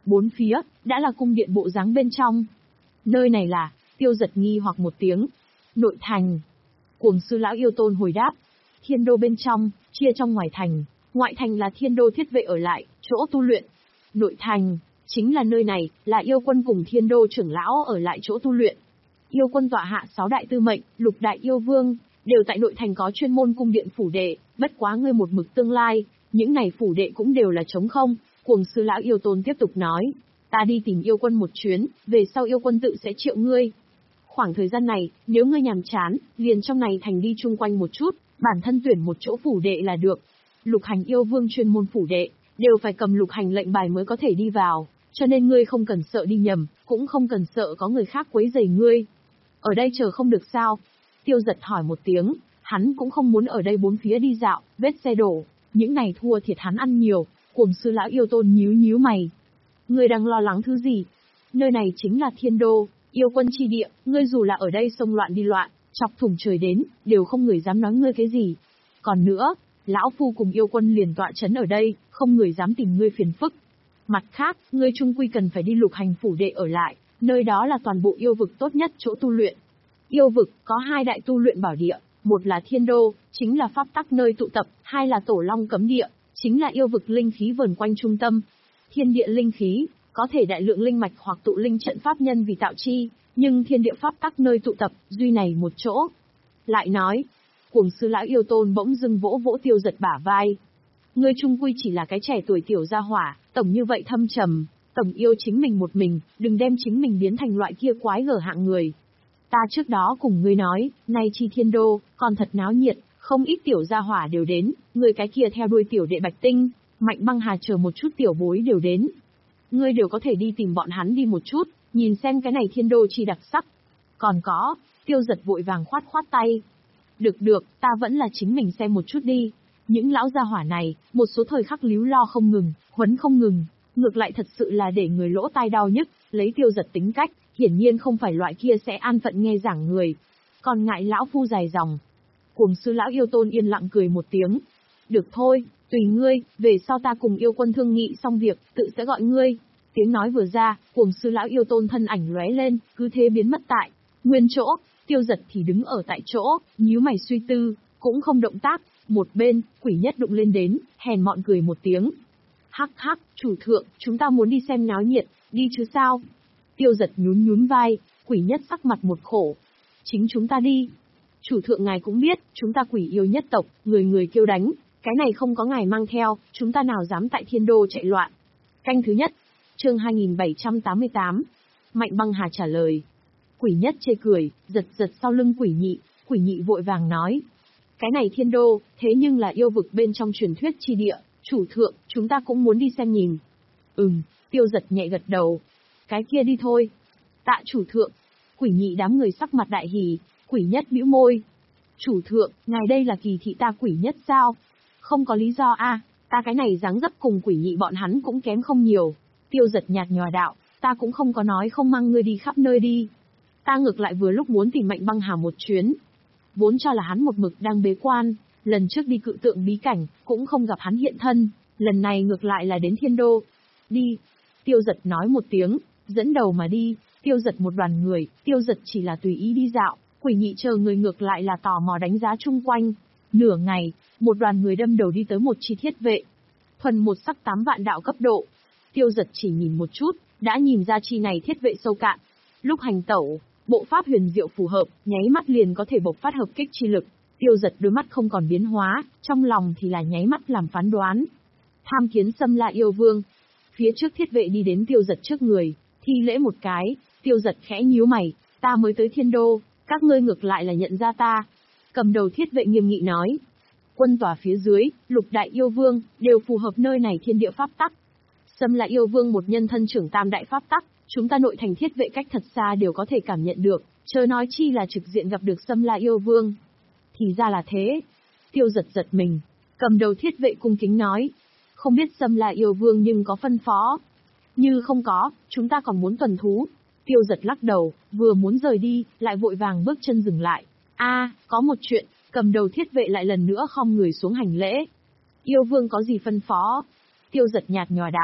Bốn phía, đã là cung điện bộ dáng bên trong. Nơi này là, Tiêu Giật nghi hoặc một tiếng. Nội thành. Cuồng sư lão yêu tôn hồi đáp. Thiên đô bên trong, chia trong ngoài thành. Ngoại thành là thiên đô thiết vệ ở lại, chỗ tu luyện. Nội thành, chính là nơi này, là yêu quân cùng thiên đô trưởng lão ở lại chỗ tu luyện. Yêu quân tọa hạ sáu đại tư mệnh, lục đại yêu vương, đều tại nội thành có chuyên môn cung điện phủ đệ, bất quá ngươi một mực tương lai, những này phủ đệ cũng đều là trống không. Cuồng sư lão yêu tôn tiếp tục nói, ta đi tìm yêu quân một chuyến, về sau yêu quân tự sẽ triệu ngươi. Khoảng thời gian này, nếu ngươi nhàm chán, liền trong này thành đi chung quanh một chút, bản thân tuyển một chỗ phủ đệ là được. Lục hành yêu vương chuyên môn phủ đệ, đều phải cầm lục hành lệnh bài mới có thể đi vào, cho nên ngươi không cần sợ đi nhầm, cũng không cần sợ có người khác quấy rầy ngươi. Ở đây chờ không được sao? Tiêu Giật hỏi một tiếng, hắn cũng không muốn ở đây bốn phía đi dạo, vết xe đổ, những này thua thiệt hắn ăn nhiều. Cuồng sư lão yêu tôn nhíu nhíu mày. Ngươi đang lo lắng thứ gì? Nơi này chính là thiên đô, yêu quân chi địa, ngươi dù là ở đây xông loạn đi loạn, chọc thủng trời đến, đều không người dám nói ngươi cái gì. Còn nữa, lão phu cùng yêu quân liền tọa chấn ở đây, không người dám tìm ngươi phiền phức. Mặt khác, ngươi trung quy cần phải đi lục hành phủ đệ ở lại, nơi đó là toàn bộ yêu vực tốt nhất chỗ tu luyện. Yêu vực có hai đại tu luyện bảo địa, một là thiên đô, chính là pháp tắc nơi tụ tập, hai là tổ long cấm địa, chính là yêu vực linh khí vờn quanh trung tâm. Thiên địa linh khí, có thể đại lượng linh mạch hoặc tụ linh trận pháp nhân vì tạo chi, nhưng thiên địa pháp tắc nơi tụ tập, duy này một chỗ. Lại nói, cuồng sư lão yêu tôn bỗng dưng vỗ vỗ Tiêu Giật bả vai. Ngươi trung quy chỉ là cái trẻ tuổi tiểu gia hỏa, tổng như vậy thâm trầm, tổng yêu chính mình một mình, đừng đem chính mình biến thành loại kia quái gở hạng người. Ta trước đó cùng ngươi nói, nay chi thiên đô, còn thật náo nhiệt, không ít tiểu gia hỏa đều đến, người cái kia theo đuôi tiểu đệ Bạch Tinh, Mạnh Băng Hà chờ một chút tiểu bối đều đến. Ngươi đều có thể đi tìm bọn hắn đi một chút, nhìn xem cái này thiên đô chi đặc sắc. Còn có, Tiêu Giật vội vàng khoát khoát tay. Được được, ta vẫn là chính mình xem một chút đi. Những lão gia hỏa này, một số thời khắc líu lo không ngừng, huấn không ngừng, ngược lại thật sự là để người lỗ tai đau nhức, lấy Tiêu Giật tính cách, hiển nhiên không phải loại kia sẽ an phận nghe giảng người. Còn ngại lão phu dài dòng. Cuồng sư lão yêu tôn yên lặng cười một tiếng. Được thôi, tùy ngươi, về sau ta cùng yêu quân thương nghị xong việc, tự sẽ gọi ngươi. Tiếng nói vừa ra, cuồng sư lão yêu tôn thân ảnh lóe lên, cứ thế biến mất tại nguyên chỗ. Tiêu Giật thì đứng ở tại chỗ, nhíu mày suy tư, cũng không động tác. Một bên, Quỷ Nhất đụng lên đến, hèn mọn cười một tiếng. Hắc hắc, chủ thượng, chúng ta muốn đi xem náo nhiệt, đi chứ sao? Tiêu Giật nhún nhún vai, Quỷ Nhất sắc mặt một khổ. Chính chúng ta đi. Chủ thượng ngài cũng biết, chúng ta quỷ yêu nhất tộc, người người kêu đánh, cái này không có ngài mang theo, chúng ta nào dám tại thiên đô chạy loạn. Canh thứ nhất, chương hai nghìn bảy trăm tám mươi tám. Mạnh Băng Hà trả lời. Quỷ Nhất chê cười, giật giật sau lưng Quỷ Nhị, Quỷ Nhị vội vàng nói. Cái này thiên đô, thế nhưng là yêu vực bên trong truyền thuyết chi địa, chủ thượng, chúng ta cũng muốn đi xem nhìn. Ừm, Tiêu Giật nhẹ gật đầu. Cái kia đi thôi. Tạ chủ thượng. Quỷ Nhị đám người sắc mặt đại hỉ. Quỷ Nhất bĩu môi. Chủ thượng, ngài đây là kỳ thị ta Quỷ Nhất sao? Không có lý do a, ta cái này dáng dấp cùng Quỷ Nhị bọn hắn cũng kém không nhiều. Tiêu Giật nhạt nhòa đạo, ta cũng không có nói không mang ngươi đi khắp nơi đi. Ta ngược lại vừa lúc muốn tìm Mạnh Băng Hà một chuyến. Vốn cho là hắn một mực đang bế quan, lần trước đi cự tượng bí cảnh, cũng không gặp hắn hiện thân, lần này ngược lại là đến thiên đô. Đi. Tiêu Giật nói một tiếng, dẫn đầu mà đi. Tiêu Giật một đoàn người, Tiêu Giật chỉ là tùy ý đi dạo, Quỷ Nhị chờ người ngược lại là tò mò đánh giá chung quanh. Nửa ngày, một đoàn người đâm đầu đi tới một chi thiết vệ. Thuần một sắc tám vạn đạo cấp độ. Tiêu Giật chỉ nhìn một chút, đã nhìn ra chi này thiết vệ sâu cạn. Lúc hành tẩu, bộ pháp huyền diệu phù hợp, nháy mắt liền có thể bộc phát hợp kích chi lực. Tiêu Giật đôi mắt không còn biến hóa, trong lòng thì là nháy mắt làm phán đoán. Tham kiến Xâm La yêu vương. Phía trước thiết vệ đi đến Tiêu Giật trước người, thi lễ một cái. Tiêu Giật khẽ nhíu mày, ta mới tới thiên đô, các ngươi ngược lại là nhận ra ta. Cầm đầu thiết vệ nghiêm nghị nói. Quân tòa phía dưới, lục đại yêu vương, đều phù hợp nơi này thiên địa pháp tắc. Xâm La yêu vương một nhân thân trưởng tam đại pháp tắc, chúng ta nội thành thiết vệ cách thật xa đều có thể cảm nhận được, chớ nói chi là trực diện gặp được Xâm La yêu vương. Thì ra là thế. Tiêu Giật giật mình, cầm đầu thiết vệ cung kính nói. Không biết Xâm La yêu vương nhưng có phân phó. Như không có, chúng ta còn muốn tuần thú. Tiêu Giật lắc đầu, vừa muốn rời đi, lại vội vàng bước chân dừng lại. A, có một chuyện, cầm đầu thiết vệ lại lần nữa khom người xuống hành lễ. Yêu vương có gì phân phó? Tiêu Giật nhạt nhòa đạo.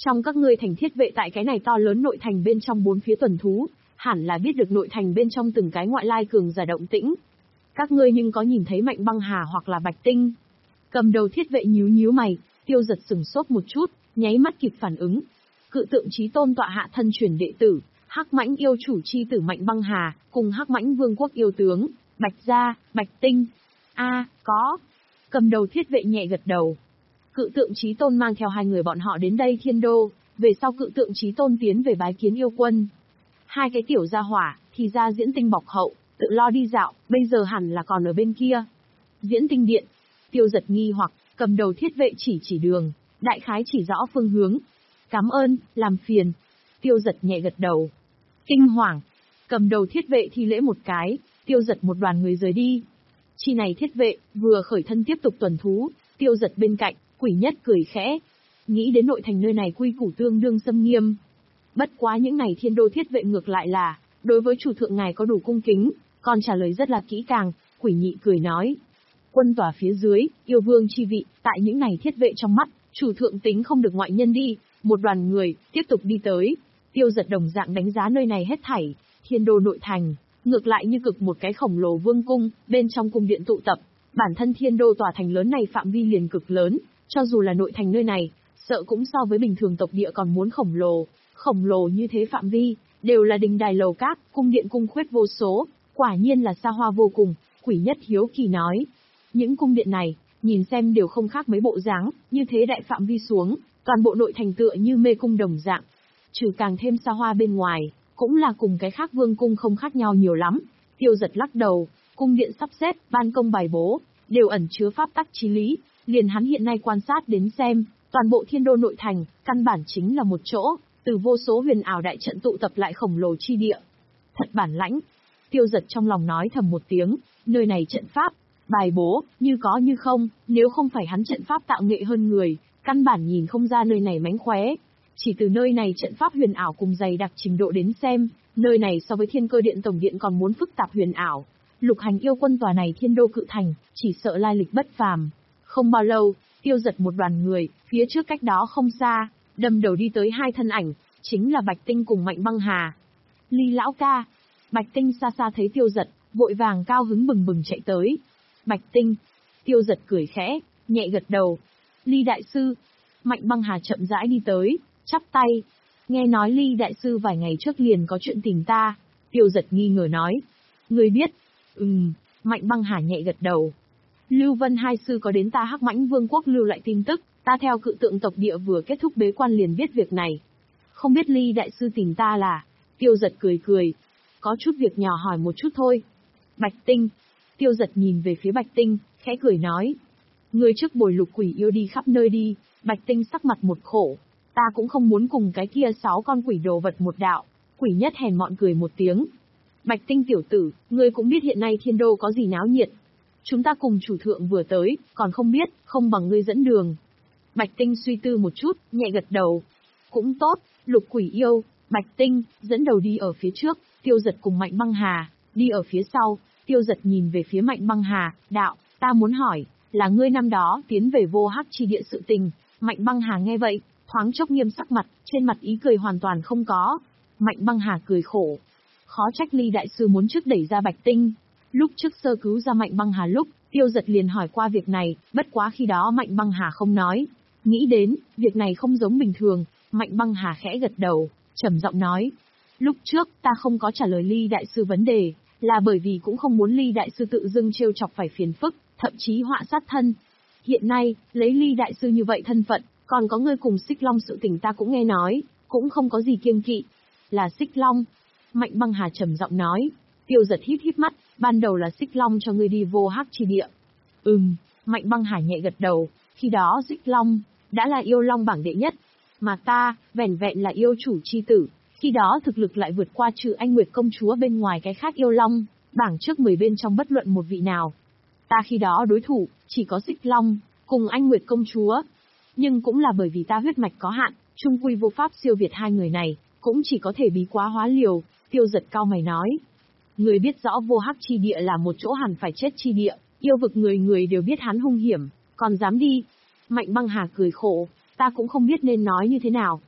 Trong các ngươi thành thiết vệ tại cái này to lớn nội thành bên trong bốn phía tuần thú, hẳn là biết được nội thành bên trong từng cái ngoại lai cường giả động tĩnh. Các ngươi nhưng có nhìn thấy Mạnh Băng Hà hoặc là Bạch Tinh? Cầm đầu thiết vệ nhíu nhíu mày, Tiêu Giật sừng sốt một chút, nháy mắt kịp phản ứng. Cự tượng Chí Tôn tọa hạ thân truyền đệ tử, Hắc Mãnh yêu chủ chi tử Mạnh Băng Hà, cùng Hắc Mãnh Vương quốc yêu tướng, Bạch Gia, Bạch Tinh. A, có. Cầm đầu thiết vệ nhẹ gật đầu. Cự tượng Chí Tôn mang theo hai người bọn họ đến đây Thiên Đô, về sau cự tượng Chí Tôn tiến về bái kiến yêu quân. Hai cái tiểu gia hỏa, thì ra Diễn Tinh bọc hậu, tự lo đi dạo, bây giờ hẳn là còn ở bên kia. Diễn Tinh điện. Tiêu Giật nghi hoặc, cầm đầu thiết vệ chỉ chỉ đường, đại khái chỉ rõ phương hướng. Cảm ơn, làm phiền. Tiêu Giật nhẹ gật đầu. Kinh hoàng. Cầm đầu thiết vệ thi lễ một cái, Tiêu Giật một đoàn người rời đi. Chi này thiết vệ, vừa khởi thân tiếp tục tuần thú, Tiêu Giật bên cạnh, Quỷ Nhất cười khẽ. Nghĩ đến nội thành nơi này quy củ tương đương xâm nghiêm. Bất quá những này Thiên Đô thiết vệ ngược lại là, đối với chủ thượng ngài có đủ cung kính, còn trả lời rất là kỹ càng. Quỷ Nhị cười nói. Quân tòa phía dưới, yêu vương chi vị, tại những này thiết vệ trong mắt, chủ thượng tính không được ngoại nhân đi. Một đoàn người, tiếp tục đi tới. Tiêu Giật đồng dạng đánh giá nơi này hết thảy. Thiên Đô nội thành, ngược lại như cực một cái khổng lồ vương cung, bên trong cung điện tụ tập. Bản thân Thiên Đô tòa thành lớn này phạm vi liền cực lớn, cho dù là nội thành nơi này, sợ cũng so với bình thường tộc địa còn muốn khổng lồ. Khổng lồ như thế phạm vi, đều là đình đài lầu các, cung điện cung khuyết vô số, quả nhiên là xa hoa vô cùng. Quỷ Nhất hiếu kỳ nói. Những cung điện này, nhìn xem đều không khác mấy bộ dáng, như thế đại phạm vi xuống, toàn bộ nội thành tựa như mê cung đồng dạng. Trừ càng thêm xa hoa bên ngoài, cũng là cùng cái khác vương cung không khác nhau nhiều lắm. Tiêu Giật lắc đầu, cung điện sắp xếp, ban công bài bố, đều ẩn chứa pháp tắc chí lý, liền hắn hiện nay quan sát đến xem, toàn bộ Thiên Đô nội thành, căn bản chính là một chỗ, từ vô số huyền ảo đại trận tụ tập lại khổng lồ chi địa. Thật bản lãnh. Tiêu Giật trong lòng nói thầm một tiếng, nơi này trận pháp, bài bố, như có như không, nếu không phải hắn trận pháp tạo nghệ hơn người, căn bản nhìn không ra nơi này mánh khóe. Chỉ từ nơi này trận pháp huyền ảo cùng dày đặc trình độ đến xem, nơi này so với Thiên Cơ điện tổng điện còn muốn phức tạp huyền ảo. Lục hành yêu quân tòa này Thiên Đô cự thành, chỉ sợ lai lịch bất phàm. Không bao lâu, Tiêu Giật một đoàn người, phía trước cách đó không xa, đâm đầu đi tới hai thân ảnh, chính là Bạch Tinh cùng Mạnh Băng Hà. Ly lão ca. Bạch Tinh xa xa thấy Tiêu Giật, vội vàng cao hứng bừng bừng chạy tới. Bạch Tinh. Tiêu Giật cười khẽ, nhẹ gật đầu. Ly đại sư. Mạnh Băng Hà chậm rãi đi tới, chắp tay. Nghe nói Ly đại sư vài ngày trước liền có chuyện tìm ta. Tiêu Giật nghi ngờ nói. Người biết. Ừm, Mạnh Băng Hà nhẹ gật đầu. Lưu Vân hai sư có đến ta Hắc Mãnh Vương quốc lưu lại tin tức, ta theo cự tượng tộc địa vừa kết thúc bế quan liền biết việc này. Không biết Ly đại sư tìm ta là? Tiêu Giật cười cười. Có chút việc nhỏ hỏi một chút thôi. Bạch Tinh. Tiêu Giật nhìn về phía Bạch Tinh, khẽ cười nói. Người trước bồi lục quỷ yêu đi khắp nơi đi. Bạch Tinh sắc mặt một khổ. Ta cũng không muốn cùng cái kia sáu con quỷ đồ vật một đạo. Quỷ Nhất hèn mọn cười một tiếng. Bạch Tinh tiểu tử, ngươi cũng biết hiện nay Thiên Đô có gì náo nhiệt. Chúng ta cùng chủ thượng vừa tới, còn không biết, không bằng ngươi dẫn đường. Bạch Tinh suy tư một chút, nhẹ gật đầu. Cũng tốt, lục quỷ yêu, Bạch Tinh, dẫn đầu đi ở phía trước, Tiêu Giật cùng Mạnh Băng Hà, đi ở phía sau. Tiêu Giật nhìn về phía Mạnh Băng Hà, đạo, ta muốn hỏi, là ngươi năm đó tiến về vô hắc chi địa sự tình. Mạnh Băng Hà nghe vậy, thoáng chốc nghiêm sắc mặt, trên mặt ý cười hoàn toàn không có. Mạnh Băng Hà cười khổ. Khó trách Ly đại sư muốn trước đẩy ra Bạch Tinh. Lúc trước sơ cứu ra Mạnh Băng Hà lúc, Tiêu Giật liền hỏi qua việc này, bất quá khi đó Mạnh Băng Hà không nói. Nghĩ đến, việc này không giống bình thường, Mạnh Băng Hà khẽ gật đầu, trầm giọng nói. Lúc trước, ta không có trả lời Ly đại sư vấn đề, là bởi vì cũng không muốn Ly đại sư tự dưng trêu chọc phải phiền phức, thậm chí họa sát thân. Hiện nay, lấy Ly đại sư như vậy thân phận, còn có người cùng Xích Long sự tình ta cũng nghe nói, cũng không có gì kiêng kỵ. Là Xích Long. Mạnh Băng Hà trầm giọng nói. Tiêu Giật híp híp mắt, ban đầu là Xích Long cho ngươi đi vô hắc chi địa. Ừm, Mạnh Băng Hà nhẹ gật đầu, khi đó Xích Long đã là yêu long bảng đệ nhất, mà ta, vẻn vẹn là yêu chủ chi tử, khi đó thực lực lại vượt qua trừ Anh Nguyệt công chúa bên ngoài cái khác yêu long, bảng trước mười bên trong bất luận một vị nào. Ta khi đó đối thủ, chỉ có Xích Long, cùng Anh Nguyệt công chúa. Nhưng cũng là bởi vì ta huyết mạch có hạn, trung quy vô pháp siêu việt hai người này, cũng chỉ có thể bí quá hóa liều. Tiêu Giật cau mày nói. Người biết rõ vô hắc chi địa là một chỗ hẳn phải chết chi địa, yêu vực người người đều biết hắn hung hiểm, còn dám đi. Mạnh Băng Hà cười khổ, ta cũng không biết nên nói như thế nào,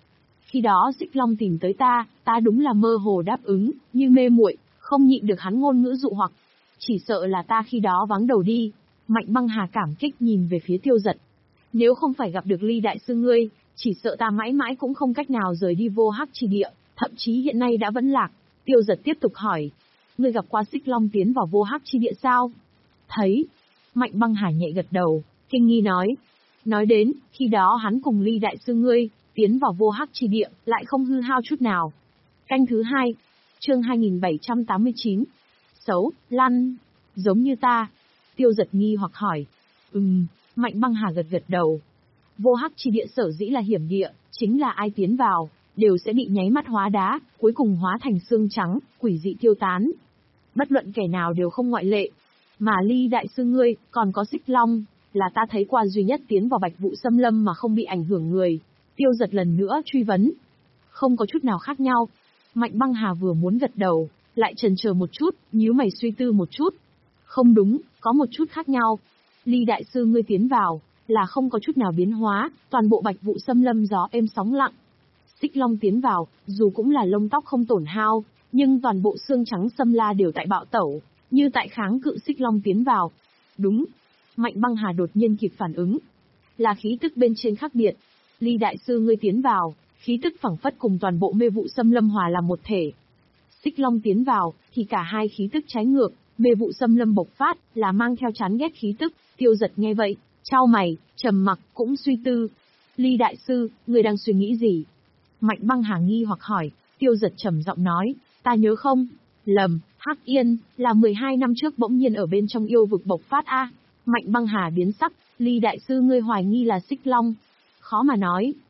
Khi đó Xích Long tìm tới ta, ta đúng là mơ hồ đáp ứng, như mê muội, không nhịn được hắn ngôn ngữ dụ hoặc. Chỉ sợ là ta khi đó vắng đầu đi. Mạnh Băng Hà cảm kích nhìn về phía Tiêu Dật. Nếu không phải gặp được Ly đại sư ngươi, chỉ sợ ta mãi mãi cũng không cách nào rời đi Vô Hắc Chi Địa, thậm chí hiện nay đã vẫn lạc. Tiêu Dật tiếp tục hỏi, ngươi gặp qua Xích Long tiến vào Vô Hắc Chi Địa sao? Thấy. Mạnh Băng Hà nhẹ gật đầu, kinh nghi nói. Nói đến, khi đó hắn cùng Ly đại sư ngươi, tiến vào Vô Hắc Chi Địa, lại không hư hao chút nào. Canh thứ hai, chương hai nghìn bảy trăm tám mươi chín. Xấu, lăn, giống như ta. Tiêu Dật nghi hoặc hỏi. Ừm, Mạnh Băng Hà gật gật đầu. Vô Hắc Chi Địa sở dĩ là hiểm địa, chính là ai tiến vào, đều sẽ bị nháy mắt hóa đá, cuối cùng hóa thành xương trắng, quỷ dị tiêu tán. Bất luận kẻ nào đều không ngoại lệ. Mà Ly đại sư ngươi, còn có Xích Long, là ta thấy qua duy nhất tiến vào Bạch Vụ Xâm Lâm mà không bị ảnh hưởng người. Tiêu Dật lần nữa truy vấn. Không có chút nào khác nhau. Mạnh Băng Hà vừa muốn gật đầu, lại chần chờ một chút, nhíu mày suy tư một chút. Không đúng, có một chút khác nhau. Ly đại sư ngươi tiến vào, là không có chút nào biến hóa, toàn bộ Bạch Vụ Xâm Lâm gió êm sóng lặng. Xích Long tiến vào, dù cũng là lông tóc không tổn hao, nhưng toàn bộ xương trắng xâm la đều tại bạo tẩu, như tại kháng cự Xích Long tiến vào. Đúng. Mạnh Băng Hà đột nhiên kịp phản ứng. Là khí tức bên trên khác biệt. Ly đại sư ngươi tiến vào, khí tức phẳng phất cùng toàn bộ mê vụ xâm lâm hòa làm một thể. Xích Long tiến vào, thì cả hai khí tức trái ngược, mê vụ xâm lâm bộc phát, là mang theo chán ghét khí tức. Tiêu Dật nghe vậy, chau mày, trầm mặc, cũng suy tư. Ly đại sư, ngươi đang suy nghĩ gì? Mạnh Băng Hà nghi hoặc hỏi. Tiêu Dật trầm giọng nói, ta nhớ không? Lầm, Hắc Yên, là mười hai năm trước bỗng nhiên ở bên trong yêu vực bộc phát a. Mạnh Băng Hà biến sắc, Ly đại sư ngươi hoài nghi là Xích Long. Khó mà nói,